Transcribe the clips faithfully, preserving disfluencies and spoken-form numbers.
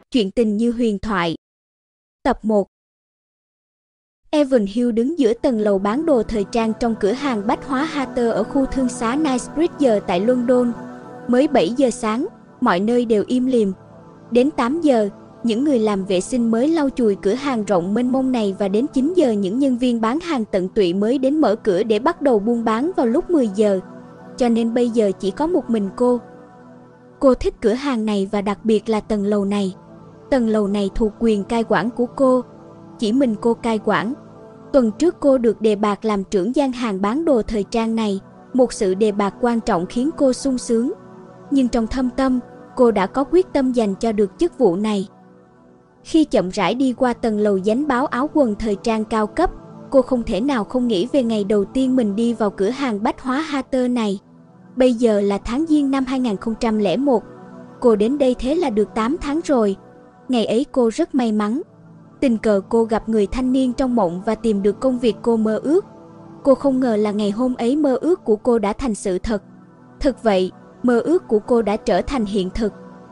Chuyện tình như huyền thoại. Tập một. Evan Hill đứng giữa tầng lầu bán đồ thời trang trong cửa hàng bách hóa Hatter ở khu thương xá Knightsbridge tại London. Mới bảy giờ sáng, mọi nơi đều im lìm. Đến tám giờ, những người làm vệ sinh mới lau chùi cửa hàng rộng mênh mông này và đến chín giờ những nhân viên bán hàng tận tụy mới đến mở cửa để bắt đầu buôn bán vào lúc mười giờ. Cho nên bây giờ chỉ có một mình cô. Cô thích cửa hàng này và đặc biệt là tầng lầu này. Tầng lầu này thuộc quyền cai quản của cô. Chỉ mình cô cai quản. Tuần trước cô được đề bạt làm trưởng gian hàng bán đồ thời trang này, một sự đề bạt quan trọng khiến cô sung sướng. Nhưng trong thâm tâm, cô đã có quyết tâm giành cho được chức vụ này. Khi chậm rãi đi qua tầng lầu dánh báo áo quần thời trang cao cấp, cô không thể nào không nghĩ về ngày đầu tiên mình đi vào cửa hàng bách hóa Hatter này. Bây giờ là tháng Giêng năm hai nghìn không trăm lẻ một. Cô đến đây thế là được tám tháng rồi. Ngày ấy cô rất may mắn. Tình cờ cô gặp người thanh niên trong mộng và tìm được công việc cô mơ ước. Cô không ngờ là ngày hôm ấy mơ ước của cô đã thành sự thật. Thực vậy, mơ ước của cô đã trở thành hiện thực.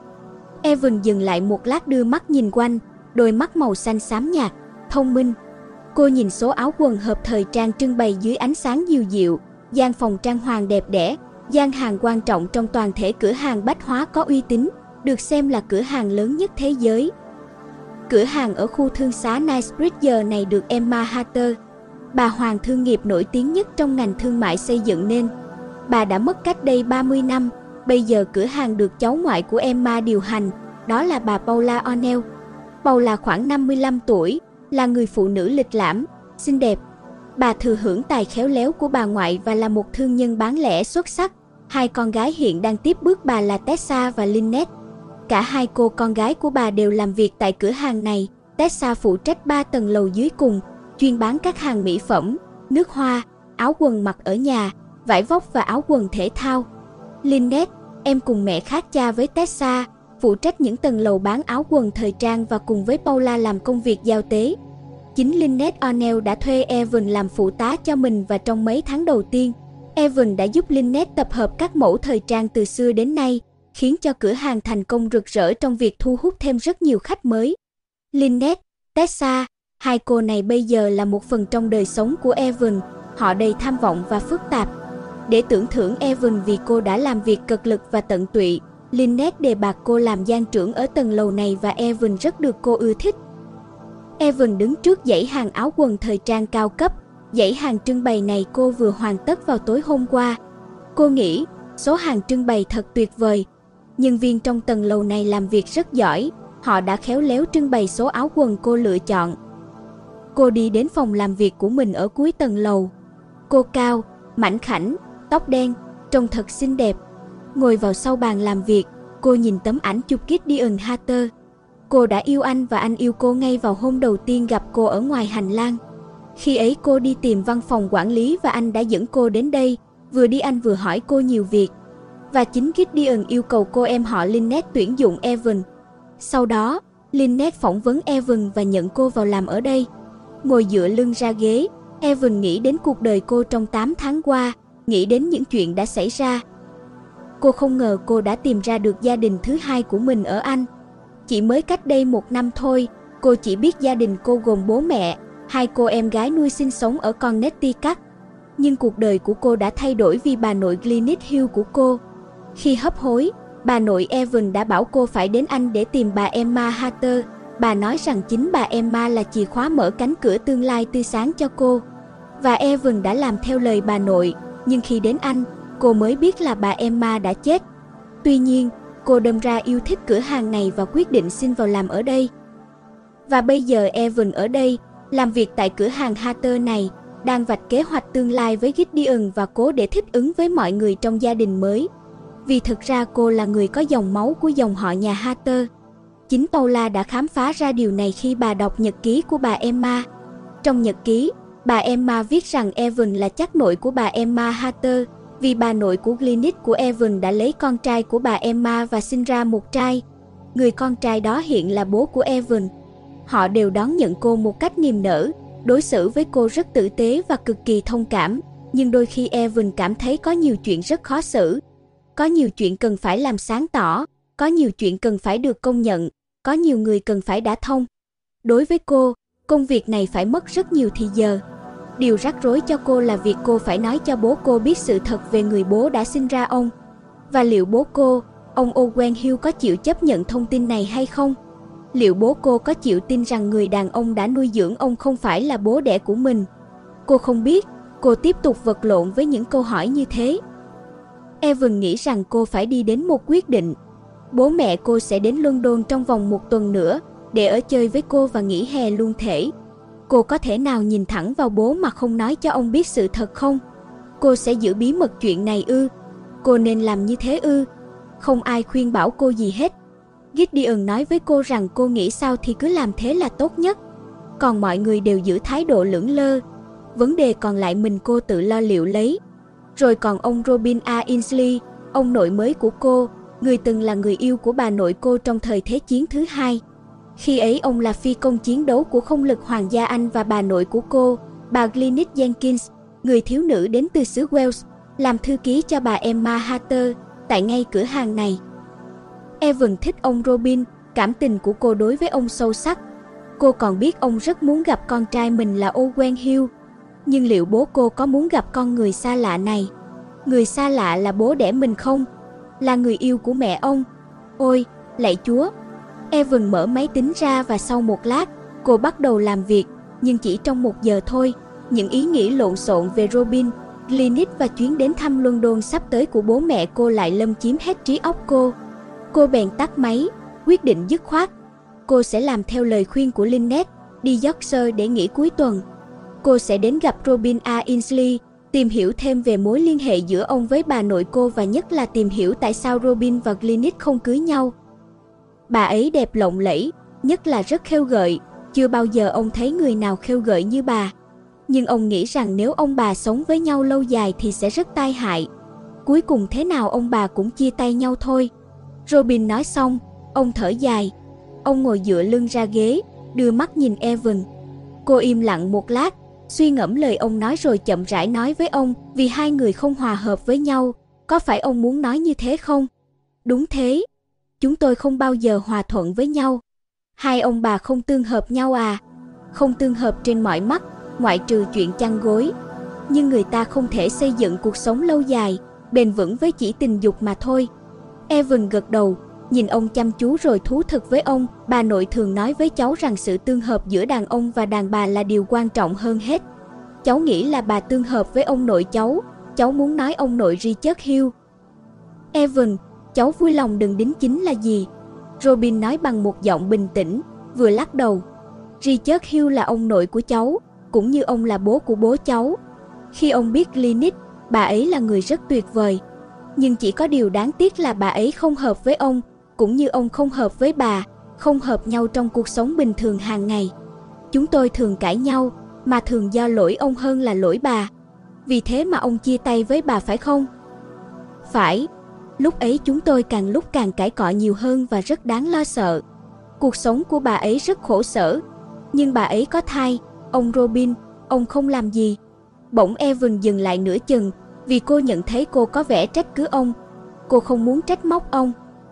Evan dừng lại một lát đưa mắt nhìn quanh, đôi mắt màu xanh xám nhạt, thông minh. Cô nhìn số áo quần hợp thời trang trưng bày dưới ánh sáng dịu dịu, gian phòng trang hoàng đẹp đẽ, gian hàng quan trọng trong toàn thể cửa hàng bách hóa có uy tín, được xem là cửa hàng lớn nhất thế giới. Cửa hàng ở khu thương xá Knightsbridge này được Emma Hatter, bà hoàng thương nghiệp nổi tiếng nhất trong ngành thương mại xây dựng nên. Bà đã mất cách đây ba mươi năm, bây giờ cửa hàng được cháu ngoại của Emma điều hành, đó là bà Paula O'Neill. Paula khoảng năm mươi lăm tuổi, là người phụ nữ lịch lãm, xinh đẹp. Bà thừa hưởng tài khéo léo của bà ngoại và là một thương nhân bán lẻ xuất sắc. Hai con gái hiện đang tiếp bước bà là Tessa và Lynette. Cả hai cô con gái của bà đều làm việc tại cửa hàng này. Tessa phụ trách ba tầng lầu dưới cùng, chuyên bán các hàng mỹ phẩm, nước hoa, áo quần mặc ở nhà, vải vóc và áo quần thể thao. Lynette, em cùng mẹ khác cha với Tessa, phụ trách những tầng lầu bán áo quần thời trang và cùng với Paula làm công việc giao tế. Chính Lynette O'Neill đã thuê Evan làm phụ tá cho mình và trong mấy tháng đầu tiên, Evan đã giúp Lynette tập hợp các mẫu thời trang từ xưa đến nay, khiến cho cửa hàng thành công rực rỡ trong việc thu hút thêm rất nhiều khách mới. Lynette, Tessa, hai cô này bây giờ là một phần trong đời sống của Evan, họ đầy tham vọng và phức tạp. Để tưởng thưởng Evan vì cô đã làm việc cực lực và tận tụy, Lynette đề bạt cô làm gian trưởng ở tầng lầu này và Evan rất được cô ưa thích. Evan đứng trước dãy hàng áo quần thời trang cao cấp. Dãy hàng trưng bày này cô vừa hoàn tất vào tối hôm qua. Cô nghĩ, số hàng trưng bày thật tuyệt vời. Nhân viên trong tầng lầu này làm việc rất giỏi, họ đã khéo léo trưng bày số áo quần cô lựa chọn. Cô đi đến phòng làm việc của mình ở cuối tầng lầu. Cô cao, mảnh khảnh, tóc đen, trông thật xinh đẹp. Ngồi vào sau bàn làm việc, cô nhìn tấm ảnh chụp Gideon Hatter. Cô đã yêu anh và anh yêu cô ngay vào hôm đầu tiên gặp cô ở ngoài hành lang. Khi ấy cô đi tìm văn phòng quản lý và anh đã dẫn cô đến đây, vừa đi anh vừa hỏi cô nhiều việc. Và chính Gideon yêu cầu cô em họ Lynette tuyển dụng Evan. Sau đó, Lynette phỏng vấn Evan và nhận cô vào làm ở đây. Ngồi dựa lưng ra ghế, Evan nghĩ đến cuộc đời cô trong tám tháng qua, nghĩ đến những chuyện đã xảy ra. Cô không ngờ cô đã tìm ra được gia đình thứ hai của mình ở Anh. Chỉ mới cách đây một năm thôi, cô chỉ biết gia đình cô gồm bố mẹ, hai cô em gái nuôi sinh sống ở Connecticut. Nhưng cuộc đời của cô đã thay đổi vì bà nội Glennis Hill của cô. Khi hấp hối, bà nội Evan đã bảo cô phải đến Anh để tìm bà Emma Hatter. Bà nói rằng chính bà Emma là chìa khóa mở cánh cửa tương lai tươi sáng cho cô. Và Evan đã làm theo lời bà nội, nhưng khi đến Anh, cô mới biết là bà Emma đã chết. Tuy nhiên, cô đâm ra yêu thích cửa hàng này và quyết định xin vào làm ở đây. Và bây giờ Evan ở đây, làm việc tại cửa hàng Hatter này, đang vạch kế hoạch tương lai với Gideon và cố để thích ứng với mọi người trong gia đình mới. Vì thực ra cô là người có dòng máu của dòng họ nhà Hatter. Chính Paula đã khám phá ra điều này khi bà đọc nhật ký của bà Emma. Trong nhật ký, bà Emma viết rằng Evan là chắc nội của bà Emma Hatter, vì bà nội của Glennis của Evan đã lấy con trai của bà Emma và sinh ra một trai. Người con trai đó hiện là bố của Evan. Họ đều đón nhận cô một cách niềm nở, đối xử với cô rất tử tế và cực kỳ thông cảm, nhưng đôi khi Evan cảm thấy có nhiều chuyện rất khó xử. Có nhiều chuyện cần phải làm sáng tỏ, có nhiều chuyện cần phải được công nhận, có nhiều người cần phải đả thông. Đối với cô, công việc này phải mất rất nhiều thì giờ. Điều rắc rối cho cô là việc cô phải nói cho bố cô biết sự thật về người bố đã sinh ra ông. Và liệu bố cô, ông Owen Hill có chịu chấp nhận thông tin này hay không? Liệu bố cô có chịu tin rằng người đàn ông đã nuôi dưỡng ông không phải là bố đẻ của mình? Cô không biết, cô tiếp tục vật lộn với những câu hỏi như thế. Evan nghĩ rằng cô phải đi đến một quyết định. Bố mẹ cô sẽ đến London trong vòng một tuần nữa để ở chơi với cô và nghỉ hè luôn thể. Cô có thể nào nhìn thẳng vào bố mà không nói cho ông biết sự thật không? Cô sẽ giữ bí mật chuyện này ư? Cô nên làm như thế ư? Không ai khuyên bảo cô gì hết. Gideon nói với cô rằng cô nghĩ sao thì cứ làm thế là tốt nhất. Còn mọi người đều giữ thái độ lững lơ. Vấn đề còn lại mình cô tự lo liệu lấy. Rồi còn ông Robin A. Ainsley, ông nội mới của cô, người từng là người yêu của bà nội cô trong thời Thế chiến thứ hai. Khi ấy ông là phi công chiến đấu của không lực Hoàng gia Anh và bà nội của cô, bà Glynis Jenkins, người thiếu nữ đến từ xứ Wales, làm thư ký cho bà Emma Hatter tại ngay cửa hàng này. Evan thích ông Robin, cảm tình của cô đối với ông sâu sắc. Cô còn biết ông rất muốn gặp con trai mình là Owen Hill. Nhưng liệu bố cô có muốn gặp con người xa lạ này? Người xa lạ là bố đẻ mình không? Là người yêu của mẹ ông? Ôi, lạy Chúa! Evan mở máy tính ra và sau một lát, cô bắt đầu làm việc, nhưng chỉ trong một giờ thôi, những ý nghĩ lộn xộn về Robin, Glynis và chuyến đến thăm London sắp tới của bố mẹ cô lại lâm chiếm hết trí óc cô. Cô bèn tắt máy, quyết định dứt khoát. Cô sẽ làm theo lời khuyên của Lynette, đi Yorkshire để nghỉ cuối tuần. Cô sẽ đến gặp Robin A. Ainsley, tìm hiểu thêm về mối liên hệ giữa ông với bà nội cô và nhất là tìm hiểu tại sao Robin và Glynis không cưới nhau. Bà ấy đẹp lộng lẫy, nhất là rất khêu gợi, chưa bao giờ ông thấy người nào khêu gợi như bà. Nhưng ông nghĩ rằng nếu ông bà sống với nhau lâu dài thì sẽ rất tai hại. Cuối cùng thế nào ông bà cũng chia tay nhau thôi. Robin nói xong, ông thở dài. Ông ngồi dựa lưng ra ghế, đưa mắt nhìn Evan. Cô im lặng một lát, suy ngẫm lời ông nói rồi chậm rãi nói với ông, vì hai người không hòa hợp với nhau, có phải ông muốn nói như thế không? Đúng thế. Chúng tôi không bao giờ hòa thuận với nhau. Hai ông bà không tương hợp nhau à? Không tương hợp trên mọi mặt, ngoại trừ chuyện chăn gối. Nhưng người ta không thể xây dựng cuộc sống lâu dài, bền vững với chỉ tình dục mà thôi. Evan gật đầu, nhìn ông chăm chú rồi thú thực với ông. Bà nội thường nói với cháu rằng sự tương hợp giữa đàn ông và đàn bà là điều quan trọng hơn hết. Cháu nghĩ là bà tương hợp với ông nội cháu. Cháu muốn nói ông nội Richard Hill. Evan, cháu vui lòng đừng đính chính là gì? Robin nói bằng một giọng bình tĩnh, vừa lắc đầu. Richard Hill là ông nội của cháu, cũng như ông là bố của bố cháu. Khi ông biết Glynis, bà ấy là người rất tuyệt vời. Nhưng chỉ có điều đáng tiếc là bà ấy không hợp với ông, cũng như ông không hợp với bà, không hợp nhau trong cuộc sống bình thường hàng ngày. Chúng tôi thường cãi nhau, mà thường do lỗi ông hơn là lỗi bà. Vì thế mà ông chia tay với bà phải không? Phải. Lúc ấy chúng tôi càng lúc càng cãi cọ nhiều hơn và rất đáng lo sợ. Cuộc sống của bà ấy rất khổ sở. Nhưng bà ấy có thai, ông Robin, ông không làm gì. Bỗng Evan dừng lại nửa chừng, vì cô nhận thấy cô có vẻ trách cứ ông. Cô không muốn trách móc ông.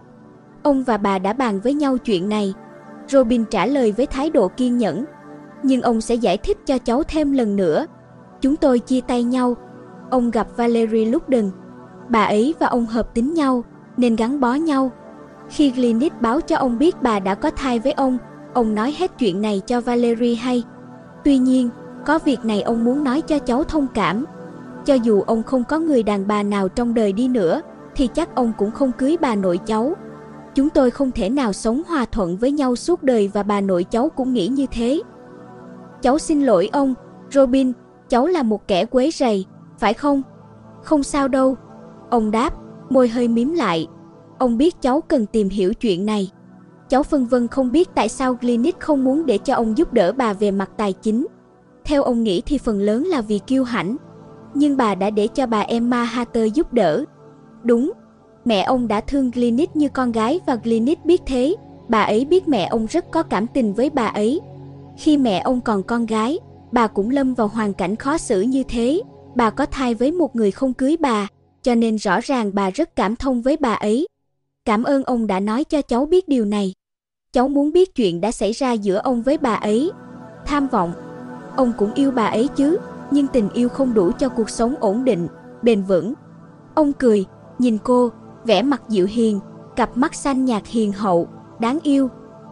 Ông và bà đã bàn với nhau chuyện này. Robin trả lời với thái độ kiên nhẫn. Nhưng ông sẽ giải thích cho cháu thêm lần nữa. Chúng tôi chia tay nhau. Ông gặp Valerie Loudon. Bà ấy và ông hợp tính nhau, nên gắn bó nhau. Khi Glynis báo cho ông biết bà đã có thai với ông, ông nói hết chuyện này cho Valerie hay. Tuy nhiên, có việc này ông muốn nói cho cháu thông cảm. Cho dù ông không có người đàn bà nào trong đời đi nữa, thì chắc ông cũng không cưới bà nội cháu. Chúng tôi không thể nào sống hòa thuận với nhau suốt đời và bà nội cháu cũng nghĩ như thế. Cháu xin lỗi ông, Robin, cháu là một kẻ quấy rầy, phải không? Không sao đâu. Ông đáp, môi hơi mím lại. Ông biết cháu cần tìm hiểu chuyện này. Cháu phân vân không biết tại sao Glynis không muốn để cho ông giúp đỡ bà về mặt tài chính. Theo ông nghĩ thì phần lớn là vì kiêu hãnh. Nhưng bà đã để cho bà Emma Hatter giúp đỡ. Đúng, mẹ ông đã thương Glynis như con gái và Glynis biết thế. Bà ấy biết mẹ ông rất có cảm tình với bà ấy. Khi mẹ ông còn con gái, bà cũng lâm vào hoàn cảnh khó xử như thế. Bà có thai với một người không cưới bà, cho nên rõ ràng bà rất cảm thông với bà ấy. Cảm ơn ông đã nói cho cháu biết điều này. Cháu muốn biết chuyện đã xảy ra giữa ông với bà ấy. Tham vọng. Ông cũng yêu bà ấy chứ, nhưng tình yêu không đủ cho cuộc sống ổn định, bền vững. Ông cười, nhìn cô, vẻ mặt dịu hiền, cặp mắt xanh nhạt hiền hậu, đáng yêu.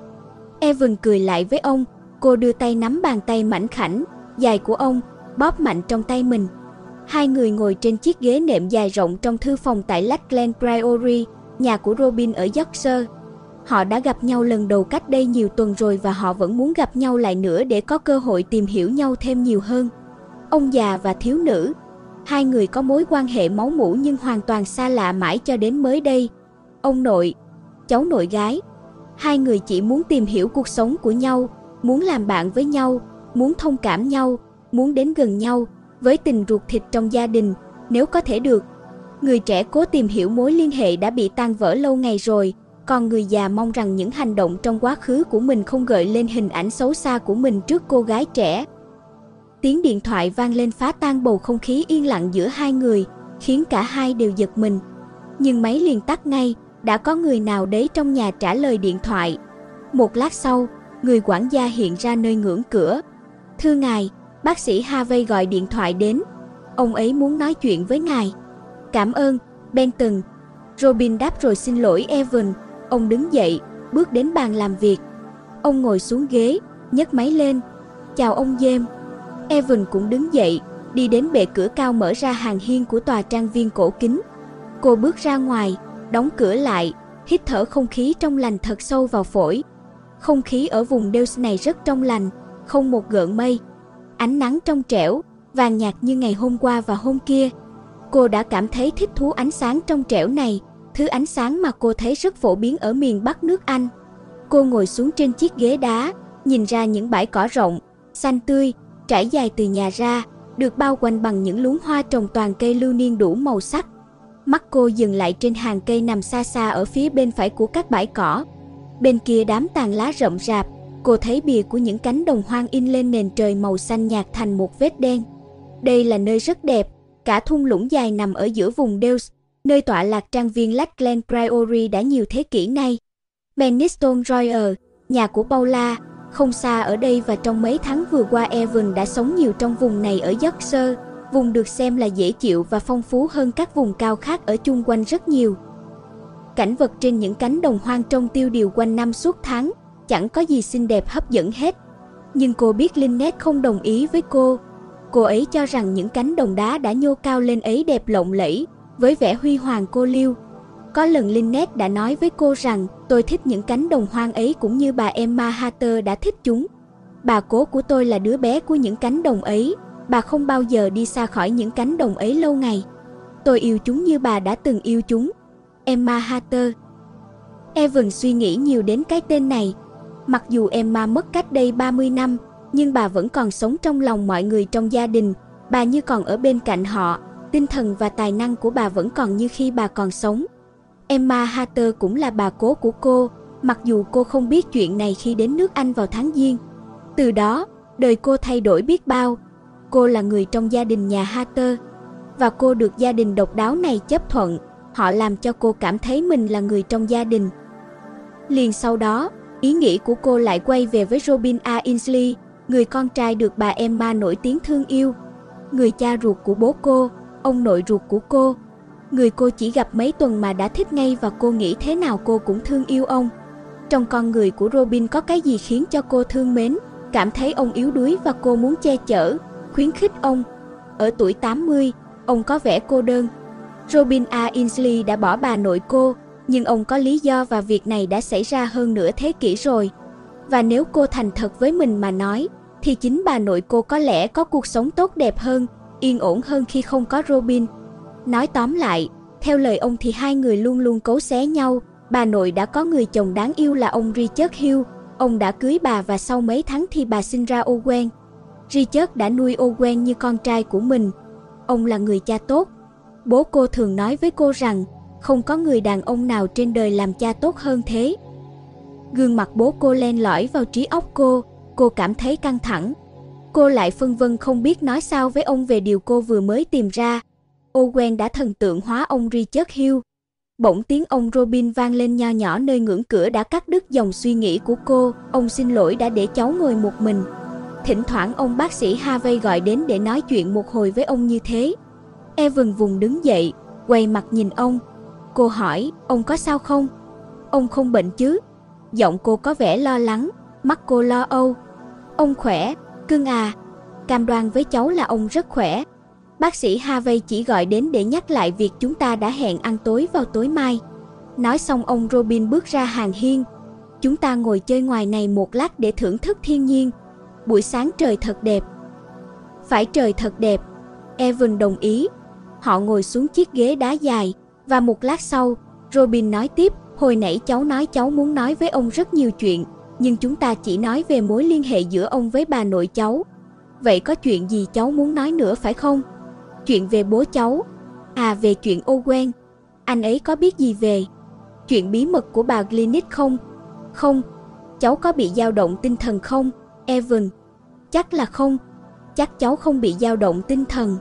Evan cười lại với ông, cô đưa tay nắm bàn tay mảnh khảnh, dài của ông, bóp mạnh trong tay mình. Hai người ngồi trên chiếc ghế nệm dài rộng trong thư phòng tại Lakeland Priory, nhà của Robin ở Yorkshire. Họ đã gặp nhau lần đầu cách đây nhiều tuần rồi và họ vẫn muốn gặp nhau lại nữa để có cơ hội tìm hiểu nhau thêm nhiều hơn. Ông già và thiếu nữ. Hai người có mối quan hệ máu mủ nhưng hoàn toàn xa lạ mãi cho đến mới đây. Ông nội, cháu nội gái. Hai người chỉ muốn tìm hiểu cuộc sống của nhau, muốn làm bạn với nhau, muốn thông cảm nhau, muốn đến gần nhau, với tình ruột thịt trong gia đình, nếu có thể được. Người trẻ cố tìm hiểu mối liên hệ đã bị tan vỡ lâu ngày rồi, còn người già mong rằng những hành động trong quá khứ của mình không gợi lên hình ảnh xấu xa của mình trước cô gái trẻ. Tiếng điện thoại vang lên phá tan bầu không khí yên lặng giữa hai người, khiến cả hai đều giật mình. Nhưng máy liền tắt ngay, đã có người nào đấy trong nhà trả lời điện thoại. Một lát sau, người quản gia hiện ra nơi ngưỡng cửa. Thưa ngài, bác sĩ Harvey gọi điện thoại đến. Ông ấy muốn nói chuyện với ngài. Cảm ơn, Benton. Robin đáp rồi xin lỗi Evan. Ông đứng dậy, bước đến bàn làm việc. Ông ngồi xuống ghế, nhấc máy lên. Chào ông James. Evan cũng đứng dậy, đi đến bệ cửa cao mở ra hàng hiên của tòa trang viên cổ kính. Cô bước ra ngoài, đóng cửa lại, hít thở không khí trong lành thật sâu vào phổi. Không khí ở vùng Dales này rất trong lành, không một gợn mây. Ánh nắng trong trẻo, vàng nhạt như ngày hôm qua và hôm kia. Cô đã cảm thấy thích thú ánh sáng trong trẻo này, thứ ánh sáng mà cô thấy rất phổ biến ở miền Bắc nước Anh. Cô ngồi xuống trên chiếc ghế đá, nhìn ra những bãi cỏ rộng, xanh tươi, trải dài từ nhà ra, được bao quanh bằng những luống hoa trồng toàn cây lưu niên đủ màu sắc. Mắt cô dừng lại trên hàng cây nằm xa xa ở phía bên phải của các bãi cỏ. Bên kia đám tàn lá rậm rạp, cô thấy bìa của những cánh đồng hoang in lên nền trời màu xanh nhạt thành một vết đen. Đây là nơi rất đẹp, cả thung lũng dài nằm ở giữa vùng Dales, nơi tọa lạc trang viên Lakeland Priory đã nhiều thế kỷ nay. Penistone Royal, nhà của Paula, không xa ở đây và trong mấy tháng vừa qua Evan đã sống nhiều trong vùng này ở Yorkshire, vùng được xem là dễ chịu và phong phú hơn các vùng cao khác ở chung quanh rất nhiều. Cảnh vật trên những cánh đồng hoang trông tiêu điều quanh năm suốt tháng, chẳng có gì xinh đẹp hấp dẫn hết. Nhưng cô biết Lynette không đồng ý với cô. Cô ấy cho rằng những cánh đồng đá đã nhô cao lên ấy đẹp lộng lẫy, với vẻ huy hoàng cô liêu. Có lần Lynette đã nói với cô rằng tôi thích những cánh đồng hoang ấy cũng như bà Emma Hatter đã thích chúng. Bà cố của tôi là đứa bé của những cánh đồng ấy, bà không bao giờ đi xa khỏi những cánh đồng ấy lâu ngày. Tôi yêu chúng như bà đã từng yêu chúng. Emma Hatter. Evan suy nghĩ nhiều đến cái tên này. Mặc dù Emma mất cách đây ba mươi năm, nhưng bà vẫn còn sống trong lòng mọi người trong gia đình. Bà như còn ở bên cạnh họ, tinh thần và tài năng của bà vẫn còn như khi bà còn sống. Emma Hatter cũng là bà cố của cô, mặc dù cô không biết chuyện này khi đến nước Anh vào tháng Giêng. Từ đó, đời cô thay đổi biết bao. Cô là người trong gia đình nhà Hatter, và cô được gia đình độc đáo này chấp thuận. Họ làm cho cô cảm thấy mình là người trong gia đình. Liền sau đó, ý nghĩ của cô lại quay về với Robin A. Ainsley, người con trai được bà Emma nổi tiếng thương yêu, người cha ruột của bố cô, ông nội ruột của cô, người cô chỉ gặp mấy tuần mà đã thích ngay và cô nghĩ thế nào cô cũng thương yêu ông. Trong con người của Robin có cái gì khiến cho cô thương mến, cảm thấy ông yếu đuối và cô muốn che chở, khuyến khích ông. Ở tuổi tám mươi, ông có vẻ cô đơn. Robin A. Ainsley đã bỏ bà nội cô, nhưng ông có lý do và việc này đã xảy ra hơn nửa thế kỷ rồi. Và nếu cô thành thật với mình mà nói, thì chính bà nội cô có lẽ có cuộc sống tốt đẹp hơn, yên ổn hơn khi không có Robin. Nói tóm lại, theo lời ông thì hai người luôn luôn cấu xé nhau. Bà nội đã có người chồng đáng yêu là ông Richard Hill. Ông đã cưới bà và sau mấy tháng thì bà sinh ra Owen. Richard đã nuôi Owen như con trai của mình. Ông là người cha tốt. Bố cô thường nói với cô rằng không có người đàn ông nào trên đời làm cha tốt hơn thế. Gương mặt bố cô len lỏi vào trí óc cô. Cô cảm thấy căng thẳng. Cô lại phân vân không biết nói sao với ông về điều cô vừa mới tìm ra. Owen đã thần tượng hóa ông Richard Hill. Bỗng tiếng ông Robin vang lên nho nhỏ nơi ngưỡng cửa đã cắt đứt dòng suy nghĩ của cô. Ông xin lỗi đã để cháu ngồi một mình. Thỉnh thoảng ông bác sĩ Harvey gọi đến để nói chuyện một hồi với ông như thế. Evan vùng đứng dậy, quay mặt nhìn ông. Cô hỏi, ông có sao không? Ông không bệnh chứ? Giọng cô có vẻ lo lắng, mắt cô lo âu. Ông khỏe, cưng à. Cam đoan với cháu là ông rất khỏe. Bác sĩ Harvey chỉ gọi đến để nhắc lại việc chúng ta đã hẹn ăn tối vào tối mai. Nói xong ông Robin bước ra hàng hiên. Chúng ta ngồi chơi ngoài này một lát để thưởng thức thiên nhiên. Buổi sáng trời thật đẹp. Phải, trời thật đẹp. Evan đồng ý. Họ ngồi xuống chiếc ghế đá dài. Và một lát sau, Robin nói tiếp. Hồi nãy cháu nói cháu muốn nói với ông rất nhiều chuyện. Nhưng chúng ta chỉ nói về mối liên hệ giữa ông với bà nội cháu. Vậy có chuyện gì cháu muốn nói nữa phải không? Chuyện về bố cháu. À, về chuyện Owen. Anh ấy có biết gì về chuyện bí mật của bà Glynis không? Không. Cháu có bị dao động tinh thần không, Evan? Chắc là không. Chắc cháu không bị dao động tinh thần.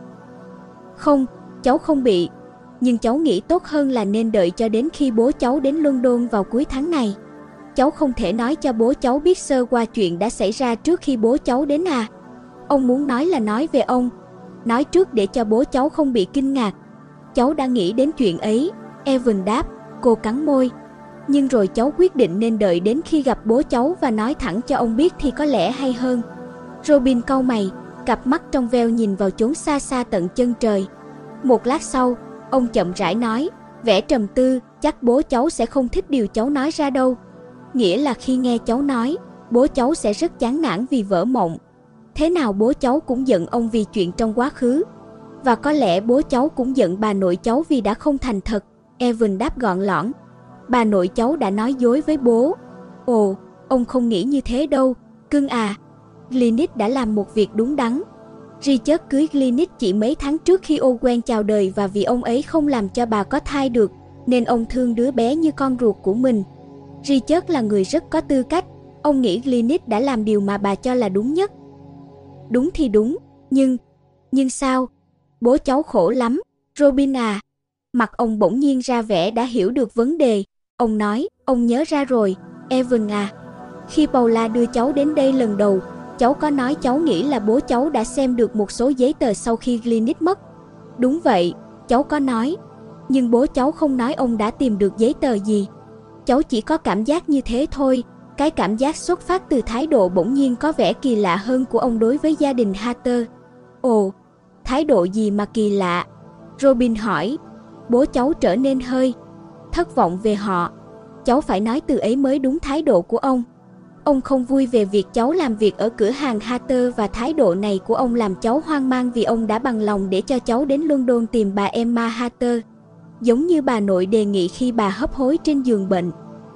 Không, cháu không bị. Nhưng cháu nghĩ tốt hơn là nên đợi cho đến khi bố cháu đến London vào cuối tháng này. Cháu không thể nói cho bố cháu biết sơ qua chuyện đã xảy ra trước khi bố cháu đến à? Ông muốn nói là nói về ông. Nói trước để cho bố cháu không bị kinh ngạc. Cháu đã nghĩ đến chuyện ấy, Evan đáp. Cô cắn môi. Nhưng rồi cháu quyết định nên đợi đến khi gặp bố cháu và nói thẳng cho ông biết thì có lẽ hay hơn. Robin cau mày, cặp mắt trong veo nhìn vào chốn xa xa tận chân trời. Một lát sau, ông chậm rãi nói, vẻ trầm tư, chắc bố cháu sẽ không thích điều cháu nói ra đâu. Nghĩa là khi nghe cháu nói, bố cháu sẽ rất chán nản vì vỡ mộng. Thế nào bố cháu cũng giận ông vì chuyện trong quá khứ. Và có lẽ bố cháu cũng giận bà nội cháu vì đã không thành thật, Evan đáp gọn lõn. Bà nội cháu đã nói dối với bố. Ồ, ông không nghĩ như thế đâu, cưng à. Glynis đã làm một việc đúng đắn. Richard cưới Glynis chỉ mấy tháng trước khi Owen chào đời, và vì ông ấy không làm cho bà có thai được, nên ông thương đứa bé như con ruột của mình. Richard là người rất có tư cách. Ông nghĩ Glynis đã làm điều mà bà cho là đúng nhất. Đúng thì đúng, nhưng... Nhưng sao? Bố cháu khổ lắm, Robin à. Mặt ông bỗng nhiên ra vẻ đã hiểu được vấn đề. Ông nói, ông nhớ ra rồi, Evan à. Khi Paula đưa cháu đến đây lần đầu, cháu có nói cháu nghĩ là bố cháu đã xem được một số giấy tờ sau khi Glynis mất. Đúng vậy, cháu có nói. Nhưng bố cháu không nói ông đã tìm được giấy tờ gì. Cháu chỉ có cảm giác như thế thôi. Cái cảm giác xuất phát từ thái độ bỗng nhiên có vẻ kỳ lạ hơn của ông đối với gia đình Hatter. Ồ, thái độ gì mà kỳ lạ? Robin hỏi. Bố cháu trở nên hơi thất vọng về họ. Cháu phải nói từ ấy mới đúng, thái độ của ông. Ông không vui về việc cháu làm việc ở cửa hàng Hatter, và thái độ này của ông làm cháu hoang mang vì ông đã bằng lòng để cho cháu đến London tìm bà Emma Hatter, giống như bà nội đề nghị khi bà hấp hối trên giường bệnh.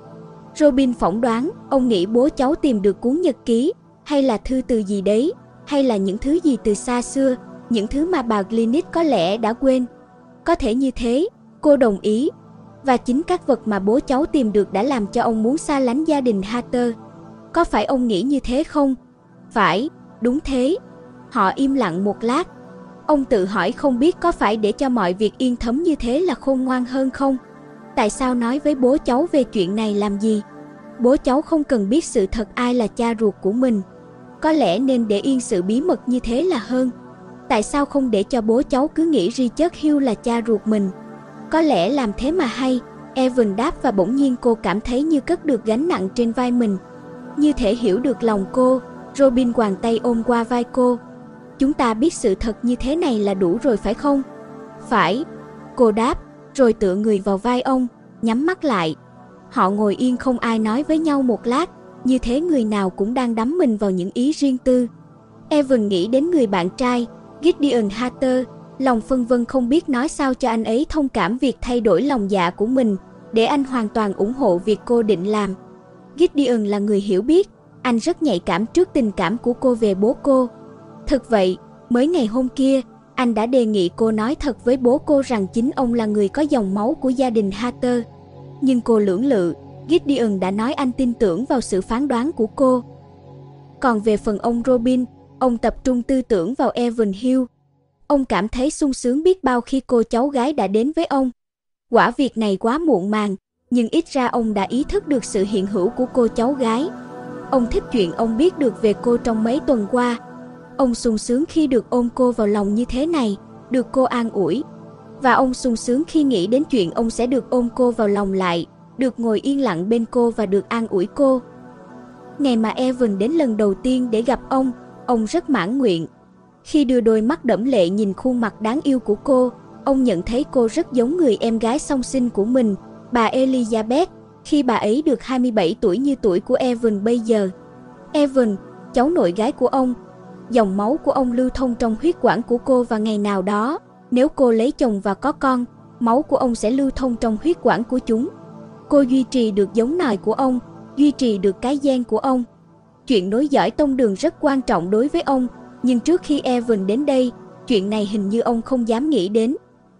Robin phỏng đoán, ông nghĩ bố cháu tìm được cuốn nhật ký, hay là thư từ gì đấy, hay là những thứ gì từ xa xưa, những thứ mà bà Glynis có lẽ đã quên. Có thể như thế, cô đồng ý. Và chính các vật mà bố cháu tìm được đã làm cho ông muốn xa lánh gia đình Hatter. Có phải ông nghĩ như thế không? Phải, đúng thế. Họ im lặng một lát. Ông tự hỏi không biết có phải để cho mọi việc yên thấm như thế là khôn ngoan hơn không? Tại sao nói với bố cháu về chuyện này làm gì? Bố cháu không cần biết sự thật ai là cha ruột của mình. Có lẽ nên để yên sự bí mật như thế là hơn. Tại sao không để cho bố cháu cứ nghĩ Richard Hill là cha ruột mình? Có lẽ làm thế mà hay, Evan đáp, và bỗng nhiên cô cảm thấy như cất được gánh nặng trên vai mình. Như thể hiểu được lòng cô, Robin quàng tay ôm qua vai cô. Chúng ta biết sự thật như thế này là đủ rồi phải không? Phải, cô đáp, rồi tựa người vào vai ông, nhắm mắt lại. Họ ngồi yên không ai nói với nhau một lát, như thế người nào cũng đang đắm mình vào những ý riêng tư. Evan nghĩ đến người bạn trai, Gideon Hatter, lòng phân vân không biết nói sao cho anh ấy thông cảm việc thay đổi lòng dạ của mình, để anh hoàn toàn ủng hộ việc cô định làm. Gideon là người hiểu biết, anh rất nhạy cảm trước tình cảm của cô về bố cô. Thực vậy, mới ngày hôm kia, anh đã đề nghị cô nói thật với bố cô rằng chính ông là người có dòng máu của gia đình Hatter. Nhưng cô lưỡng lự, Gideon đã nói anh tin tưởng vào sự phán đoán của cô. Còn về phần ông Robin, ông tập trung tư tưởng vào Evan Hill. Ông cảm thấy sung sướng biết bao khi cô cháu gái đã đến với ông. Quả việc này quá muộn màng, nhưng ít ra ông đã ý thức được sự hiện hữu của cô cháu gái. Ông thích chuyện ông biết được về cô trong mấy tuần qua. Ông sung sướng khi được ôm cô vào lòng như thế này, được cô an ủi. Và ông sung sướng khi nghĩ đến chuyện ông sẽ được ôm cô vào lòng lại, được ngồi yên lặng bên cô và được an ủi cô. Ngày mà Evan đến lần đầu tiên để gặp ông, ông rất mãn nguyện. Khi đưa đôi mắt đẫm lệ nhìn khuôn mặt đáng yêu của cô, ông nhận thấy cô rất giống người em gái song sinh của mình, bà Elizabeth, khi bà ấy được hai mươi bảy tuổi như tuổi của Evan bây giờ. Evan, cháu nội gái của ông, dòng máu của ông lưu thông trong huyết quản của cô và ngày nào đó, nếu cô lấy chồng và có con, máu của ông sẽ lưu thông trong huyết quản của chúng. Cô duy trì được giống nòi của ông, duy trì được cái gen của ông. Chuyện nối dõi tông đường rất quan trọng đối với ông, nhưng trước khi Evan đến đây, chuyện này hình như ông không dám nghĩ đến.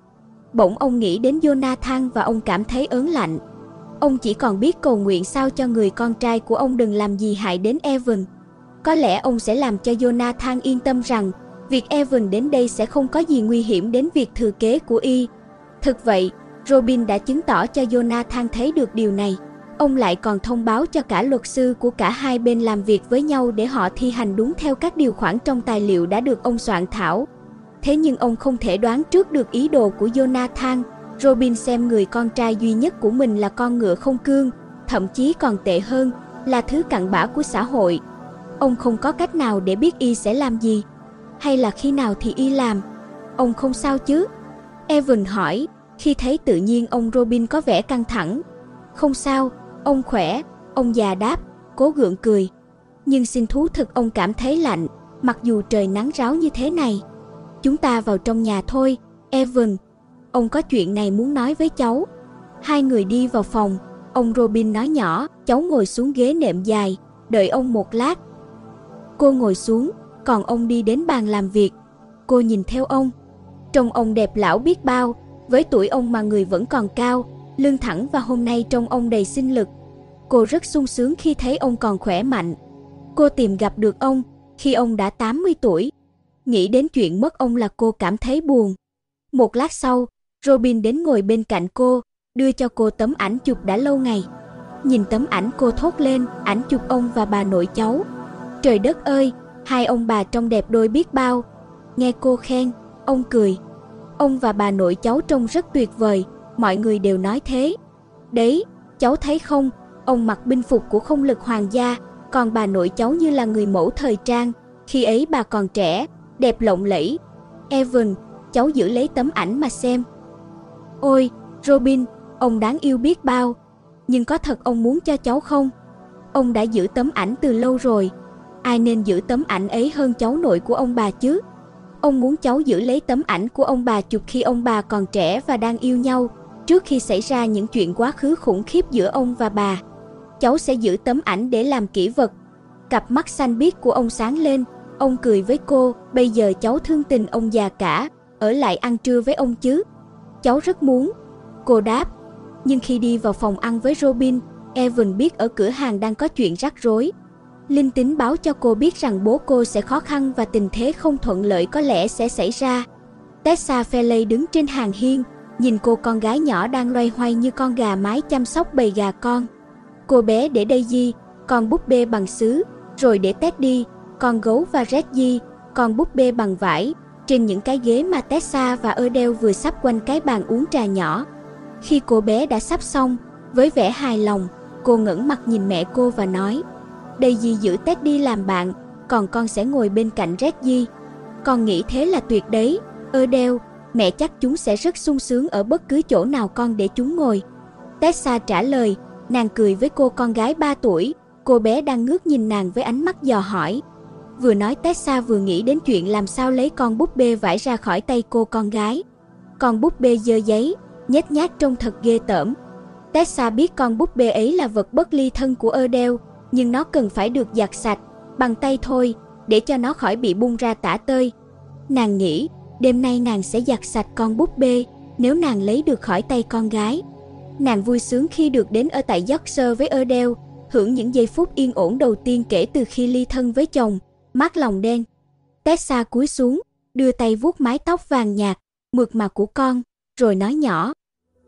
Bỗng ông nghĩ đến Jonathan và ông cảm thấy ớn lạnh. Ông chỉ còn biết cầu nguyện sao cho người con trai của ông đừng làm gì hại đến Evan. Có lẽ ông sẽ làm cho Jonathan yên tâm rằng việc Evan đến đây sẽ không có gì nguy hiểm đến việc thừa kế của y. Thực vậy, Robin đã chứng tỏ cho Jonathan thấy được điều này. Ông lại còn thông báo cho cả luật sư của cả hai bên làm việc với nhau để họ thi hành đúng theo các điều khoản trong tài liệu đã được ông soạn thảo. Thế nhưng ông không thể đoán trước được ý đồ của Jonathan. Robin xem người con trai duy nhất của mình là con ngựa không cương, thậm chí còn tệ hơn, là thứ cặn bã của xã hội. Ông không có cách nào để biết y sẽ làm gì, hay là khi nào thì y làm. Ông không sao chứ? Evan hỏi, khi thấy tự nhiên ông Robin có vẻ căng thẳng. Không sao, ông khỏe, ông già đáp, cố gượng cười. Nhưng xin thú thực ông cảm thấy lạnh, mặc dù trời nắng ráo như thế này. Chúng ta vào trong nhà thôi, Evan. Ông có chuyện này muốn nói với cháu. Hai người đi vào phòng, ông Robin nói nhỏ, cháu ngồi xuống ghế nệm dài, đợi ông một lát. Cô ngồi xuống, còn ông đi đến bàn làm việc. Cô nhìn theo ông. Trông ông đẹp lão biết bao, với tuổi ông mà người vẫn còn cao, lưng thẳng và hôm nay trông ông đầy sinh lực. Cô rất sung sướng khi thấy ông còn khỏe mạnh. Cô tìm gặp được ông khi ông đã tám mươi tuổi. Nghĩ đến chuyện mất ông là cô cảm thấy buồn. Một lát sau, Robin đến ngồi bên cạnh cô, đưa cho cô tấm ảnh chụp đã lâu ngày. Nhìn tấm ảnh cô thốt lên, ảnh chụp ông và bà nội cháu. Trời đất ơi, hai ông bà trông đẹp đôi biết bao. Nghe cô khen, ông cười. Ông và bà nội cháu trông rất tuyệt vời, mọi người đều nói thế. Đấy, cháu thấy không, ông mặc binh phục của không lực hoàng gia, còn bà nội cháu như là người mẫu thời trang. Khi ấy bà còn trẻ, đẹp lộng lẫy. Evan, cháu giữ lấy tấm ảnh mà xem. Ôi, Robin, ông đáng yêu biết bao. Nhưng có thật ông muốn cho cháu không? Ông đã giữ tấm ảnh từ lâu rồi. Ai nên giữ tấm ảnh ấy hơn cháu nội của ông bà chứ? Ông muốn cháu giữ lấy tấm ảnh của ông bà chụp khi ông bà còn trẻ và đang yêu nhau, trước khi xảy ra những chuyện quá khứ khủng khiếp giữa ông và bà. Cháu sẽ giữ tấm ảnh để làm kỷ vật. Cặp mắt xanh biếc của ông sáng lên, ông cười với cô, bây giờ cháu thương tình ông già cả, ở lại ăn trưa với ông chứ? Cháu rất muốn, cô đáp. Nhưng khi đi vào phòng ăn với Robin, Evan biết ở cửa hàng đang có chuyện rắc rối. Linh tính báo cho cô biết rằng bố cô sẽ khó khăn và tình thế không thuận lợi có lẽ sẽ xảy ra. Tessa Felley đứng trên hàng hiên, nhìn cô con gái nhỏ đang loay hoay như con gà mái chăm sóc bầy gà con. Cô bé để Daisy, con búp bê bằng sứ, rồi để Teddy, con gấu và Reggie, con búp bê bằng vải, trên những cái ghế mà Tessa và Adele vừa sắp quanh cái bàn uống trà nhỏ. Khi cô bé đã sắp xong, với vẻ hài lòng, cô ngẩng mặt nhìn mẹ cô và nói, Daisy giữ Teddy làm bạn, còn con sẽ ngồi bên cạnh Reggie. Con nghĩ thế là tuyệt đấy, Adele, mẹ chắc chúng sẽ rất sung sướng ở bất cứ chỗ nào con để chúng ngồi. Tessa trả lời, nàng cười với cô con gái ba tuổi, cô bé đang ngước nhìn nàng với ánh mắt dò hỏi. Vừa nói Tessa vừa nghĩ đến chuyện làm sao lấy con búp bê vải ra khỏi tay cô con gái. Con búp bê dơ giấy, nhếch nhác trông thật ghê tởm. Tessa biết con búp bê ấy là vật bất ly thân của Adele, nhưng nó cần phải được giặt sạch, bằng tay thôi, để cho nó khỏi bị bung ra tả tơi. Nàng nghĩ, đêm nay nàng sẽ giặt sạch con búp bê, nếu nàng lấy được khỏi tay con gái. Nàng vui sướng khi được đến ở tại Yorkshire với Adele, hưởng những giây phút yên ổn đầu tiên kể từ khi ly thân với chồng, mát lòng đen. Tessa cúi xuống, đưa tay vuốt mái tóc vàng nhạt, mượt mà của con, rồi nói nhỏ.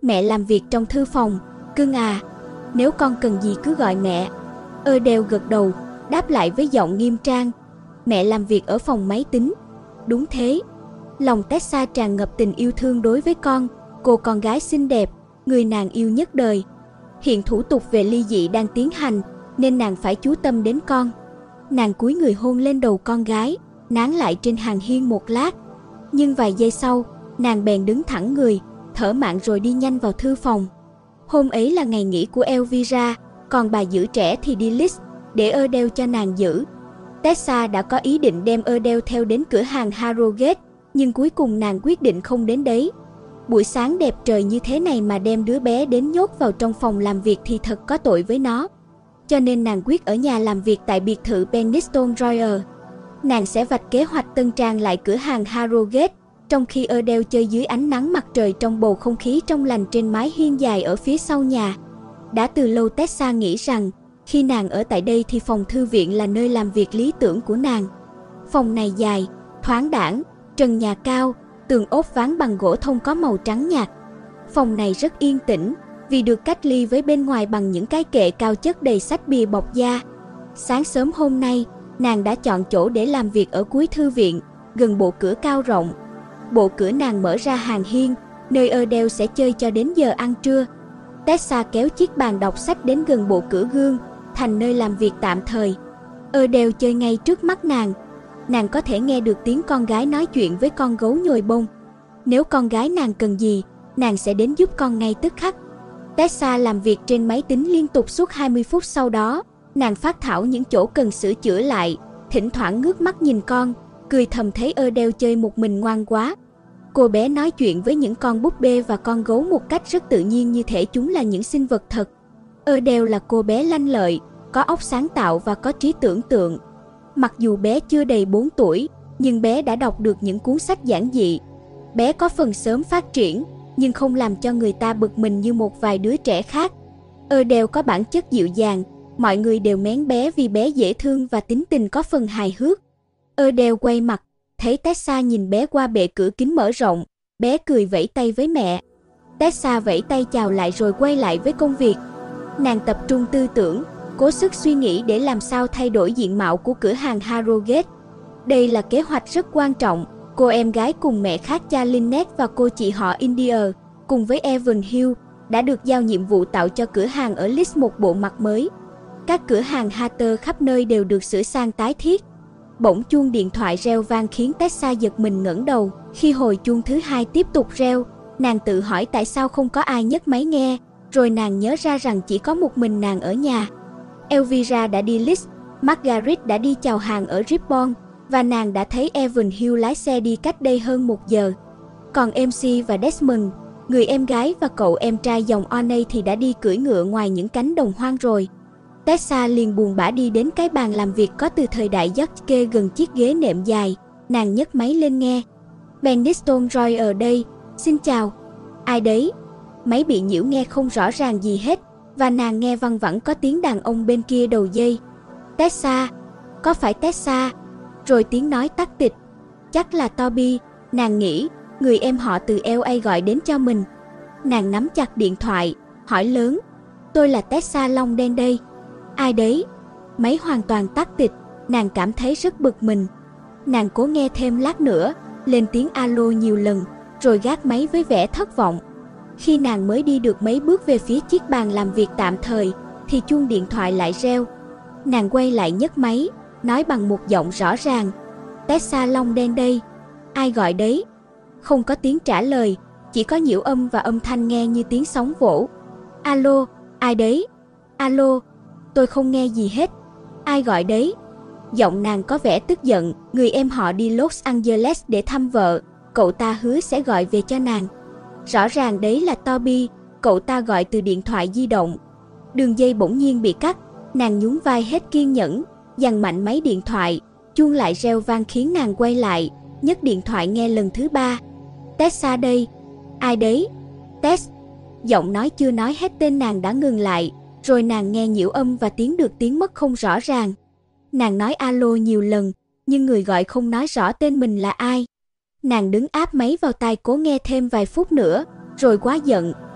Mẹ làm việc trong thư phòng. Cưng à, nếu con cần gì cứ gọi mẹ. Adele gật đầu, đáp lại với giọng nghiêm trang. Mẹ làm việc ở phòng máy tính. Đúng thế. Lòng Tessa tràn ngập tình yêu thương đối với con, cô con gái xinh đẹp, người nàng yêu nhất đời. Hiện thủ tục về ly dị đang tiến hành, nên nàng phải chú tâm đến con. Nàng cúi người hôn lên đầu con gái, nán lại trên hàng hiên một lát. Nhưng vài giây sau, nàng bèn đứng thẳng người, thở mạnh rồi đi nhanh vào thư phòng. Hôm ấy là ngày nghỉ của Elvira, còn bà giữ trẻ thì đi Leeds, để Adele cho nàng giữ. Tessa đã có ý định đem Adele theo đến cửa hàng Harrogate, nhưng cuối cùng nàng quyết định không đến đấy. Buổi sáng đẹp trời như thế này mà đem đứa bé đến nhốt vào trong phòng làm việc thì thật có tội với nó. Cho nên nàng quyết ở nhà làm việc tại biệt thự Penistone Royal. Nàng sẽ vạch kế hoạch tân trang lại cửa hàng Harrogate, trong khi Adele chơi dưới ánh nắng mặt trời trong bầu không khí trong lành trên mái hiên dài ở phía sau nhà. Đã từ lâu Tessa nghĩ rằng, khi nàng ở tại đây thì phòng thư viện là nơi làm việc lý tưởng của nàng. Phòng này dài, thoáng đãng, trần nhà cao, tường ốp ván bằng gỗ thông có màu trắng nhạt. Phòng này rất yên tĩnh, vì được cách ly với bên ngoài bằng những cái kệ cao chất đầy sách bìa bọc da. Sáng sớm hôm nay, nàng đã chọn chỗ để làm việc ở cuối thư viện, gần bộ cửa cao rộng. Bộ cửa nàng mở ra hàng hiên, nơi Adele sẽ chơi cho đến giờ ăn trưa. Tessa kéo chiếc bàn đọc sách đến gần bộ cửa gương, thành nơi làm việc tạm thời. Adele chơi ngay trước mắt nàng. Nàng có thể nghe được tiếng con gái nói chuyện với con gấu nhồi bông. Nếu con gái nàng cần gì, nàng sẽ đến giúp con ngay tức khắc. Tessa làm việc trên máy tính liên tục suốt hai mươi phút sau đó. Nàng phác thảo những chỗ cần sửa chữa lại, thỉnh thoảng ngước mắt nhìn con, cười thầm thấy Adele chơi một mình ngoan quá. Cô bé nói chuyện với những con búp bê và con gấu một cách rất tự nhiên như thể chúng là những sinh vật thật. Adele là cô bé lanh lợi, có óc sáng tạo và có trí tưởng tượng. Mặc dù bé chưa đầy bốn tuổi, nhưng bé đã đọc được những cuốn sách giản dị. Bé có phần sớm phát triển, nhưng không làm cho người ta bực mình như một vài đứa trẻ khác. Adele có bản chất dịu dàng, mọi người đều mến bé vì bé dễ thương và tính tình có phần hài hước. Adele quay mặt, thấy Tessa nhìn bé qua bệ cửa kính mở rộng, bé cười vẫy tay với mẹ. Tessa vẫy tay chào lại rồi quay lại với công việc. Nàng tập trung tư tưởng, cố sức suy nghĩ để làm sao thay đổi diện mạo của cửa hàng Harrogate. Đây là kế hoạch rất quan trọng. Cô em gái cùng mẹ khác cha Lynette và cô chị họ India, cùng với Evan Hill, đã được giao nhiệm vụ tạo cho cửa hàng ở Leeds một bộ mặt mới. Các cửa hàng Hatter khắp nơi đều được sửa sang tái thiết. Bỗng chuông điện thoại reo vang khiến Tessa giật mình ngẩng đầu. Khi hồi chuông thứ hai tiếp tục reo, nàng tự hỏi tại sao không có ai nhấc máy nghe, rồi nàng nhớ ra rằng chỉ có một mình nàng ở nhà. Elvira đã đi Leeds, Margaret đã đi chào hàng ở Ripon, và nàng đã thấy Evan Hill lái xe đi cách đây hơn một giờ. Còn em xê và Desmond, người em gái và cậu em trai dòng Oney thì đã đi cưỡi ngựa ngoài những cánh đồng hoang rồi. Tessa liền buồn bã đi đến cái bàn làm việc có từ thời đại Yorkshire gần chiếc ghế nệm dài. Nàng nhấc máy lên nghe. Penistone Roy ở đây, xin chào. Ai đấy? Máy bị nhiễu nghe không rõ ràng gì hết, và nàng nghe văng vẳng có tiếng đàn ông bên kia đầu dây. Tessa, có phải Tessa? Rồi tiếng nói tắt tịch. Chắc là Toby, nàng nghĩ, người em họ từ lờ a gọi đến cho mình. Nàng nắm chặt điện thoại, hỏi lớn. Tôi là Tessa Long đen đây. Ai đấy? Máy hoàn toàn tắt tịch, nàng cảm thấy rất bực mình. Nàng cố nghe thêm lát nữa, lên tiếng alo nhiều lần, rồi gác máy với vẻ thất vọng. Khi nàng mới đi được mấy bước về phía chiếc bàn làm việc tạm thời, thì chuông điện thoại lại reo. Nàng quay lại nhấc máy, nói bằng một giọng rõ ràng. Tessa Long đen đây. Ai gọi đấy? Không có tiếng trả lời, chỉ có nhiễu âm và âm thanh nghe như tiếng sóng vỗ. Alo, ai đấy? Alo, tôi không nghe gì hết. Ai gọi đấy? Giọng nàng có vẻ tức giận. Người em họ đi Los Angeles để thăm vợ, cậu ta hứa sẽ gọi về cho nàng. Rõ ràng đấy là Toby, cậu ta gọi từ điện thoại di động. Đường dây bỗng nhiên bị cắt, nàng nhún vai hết kiên nhẫn, giằng mạnh máy điện thoại. Chuông lại reo vang khiến nàng quay lại, nhấc điện thoại nghe lần thứ ba. Tessa đây. Ai đấy? Tess. Giọng nói chưa nói hết tên nàng đã ngừng lại, rồi nàng nghe nhiễu âm và tiếng được tiếng mất không rõ ràng. Nàng nói alo nhiều lần, nhưng người gọi không nói rõ tên mình là ai. Nàng đứng áp máy vào tai cố nghe thêm vài phút nữa, rồi quá giận,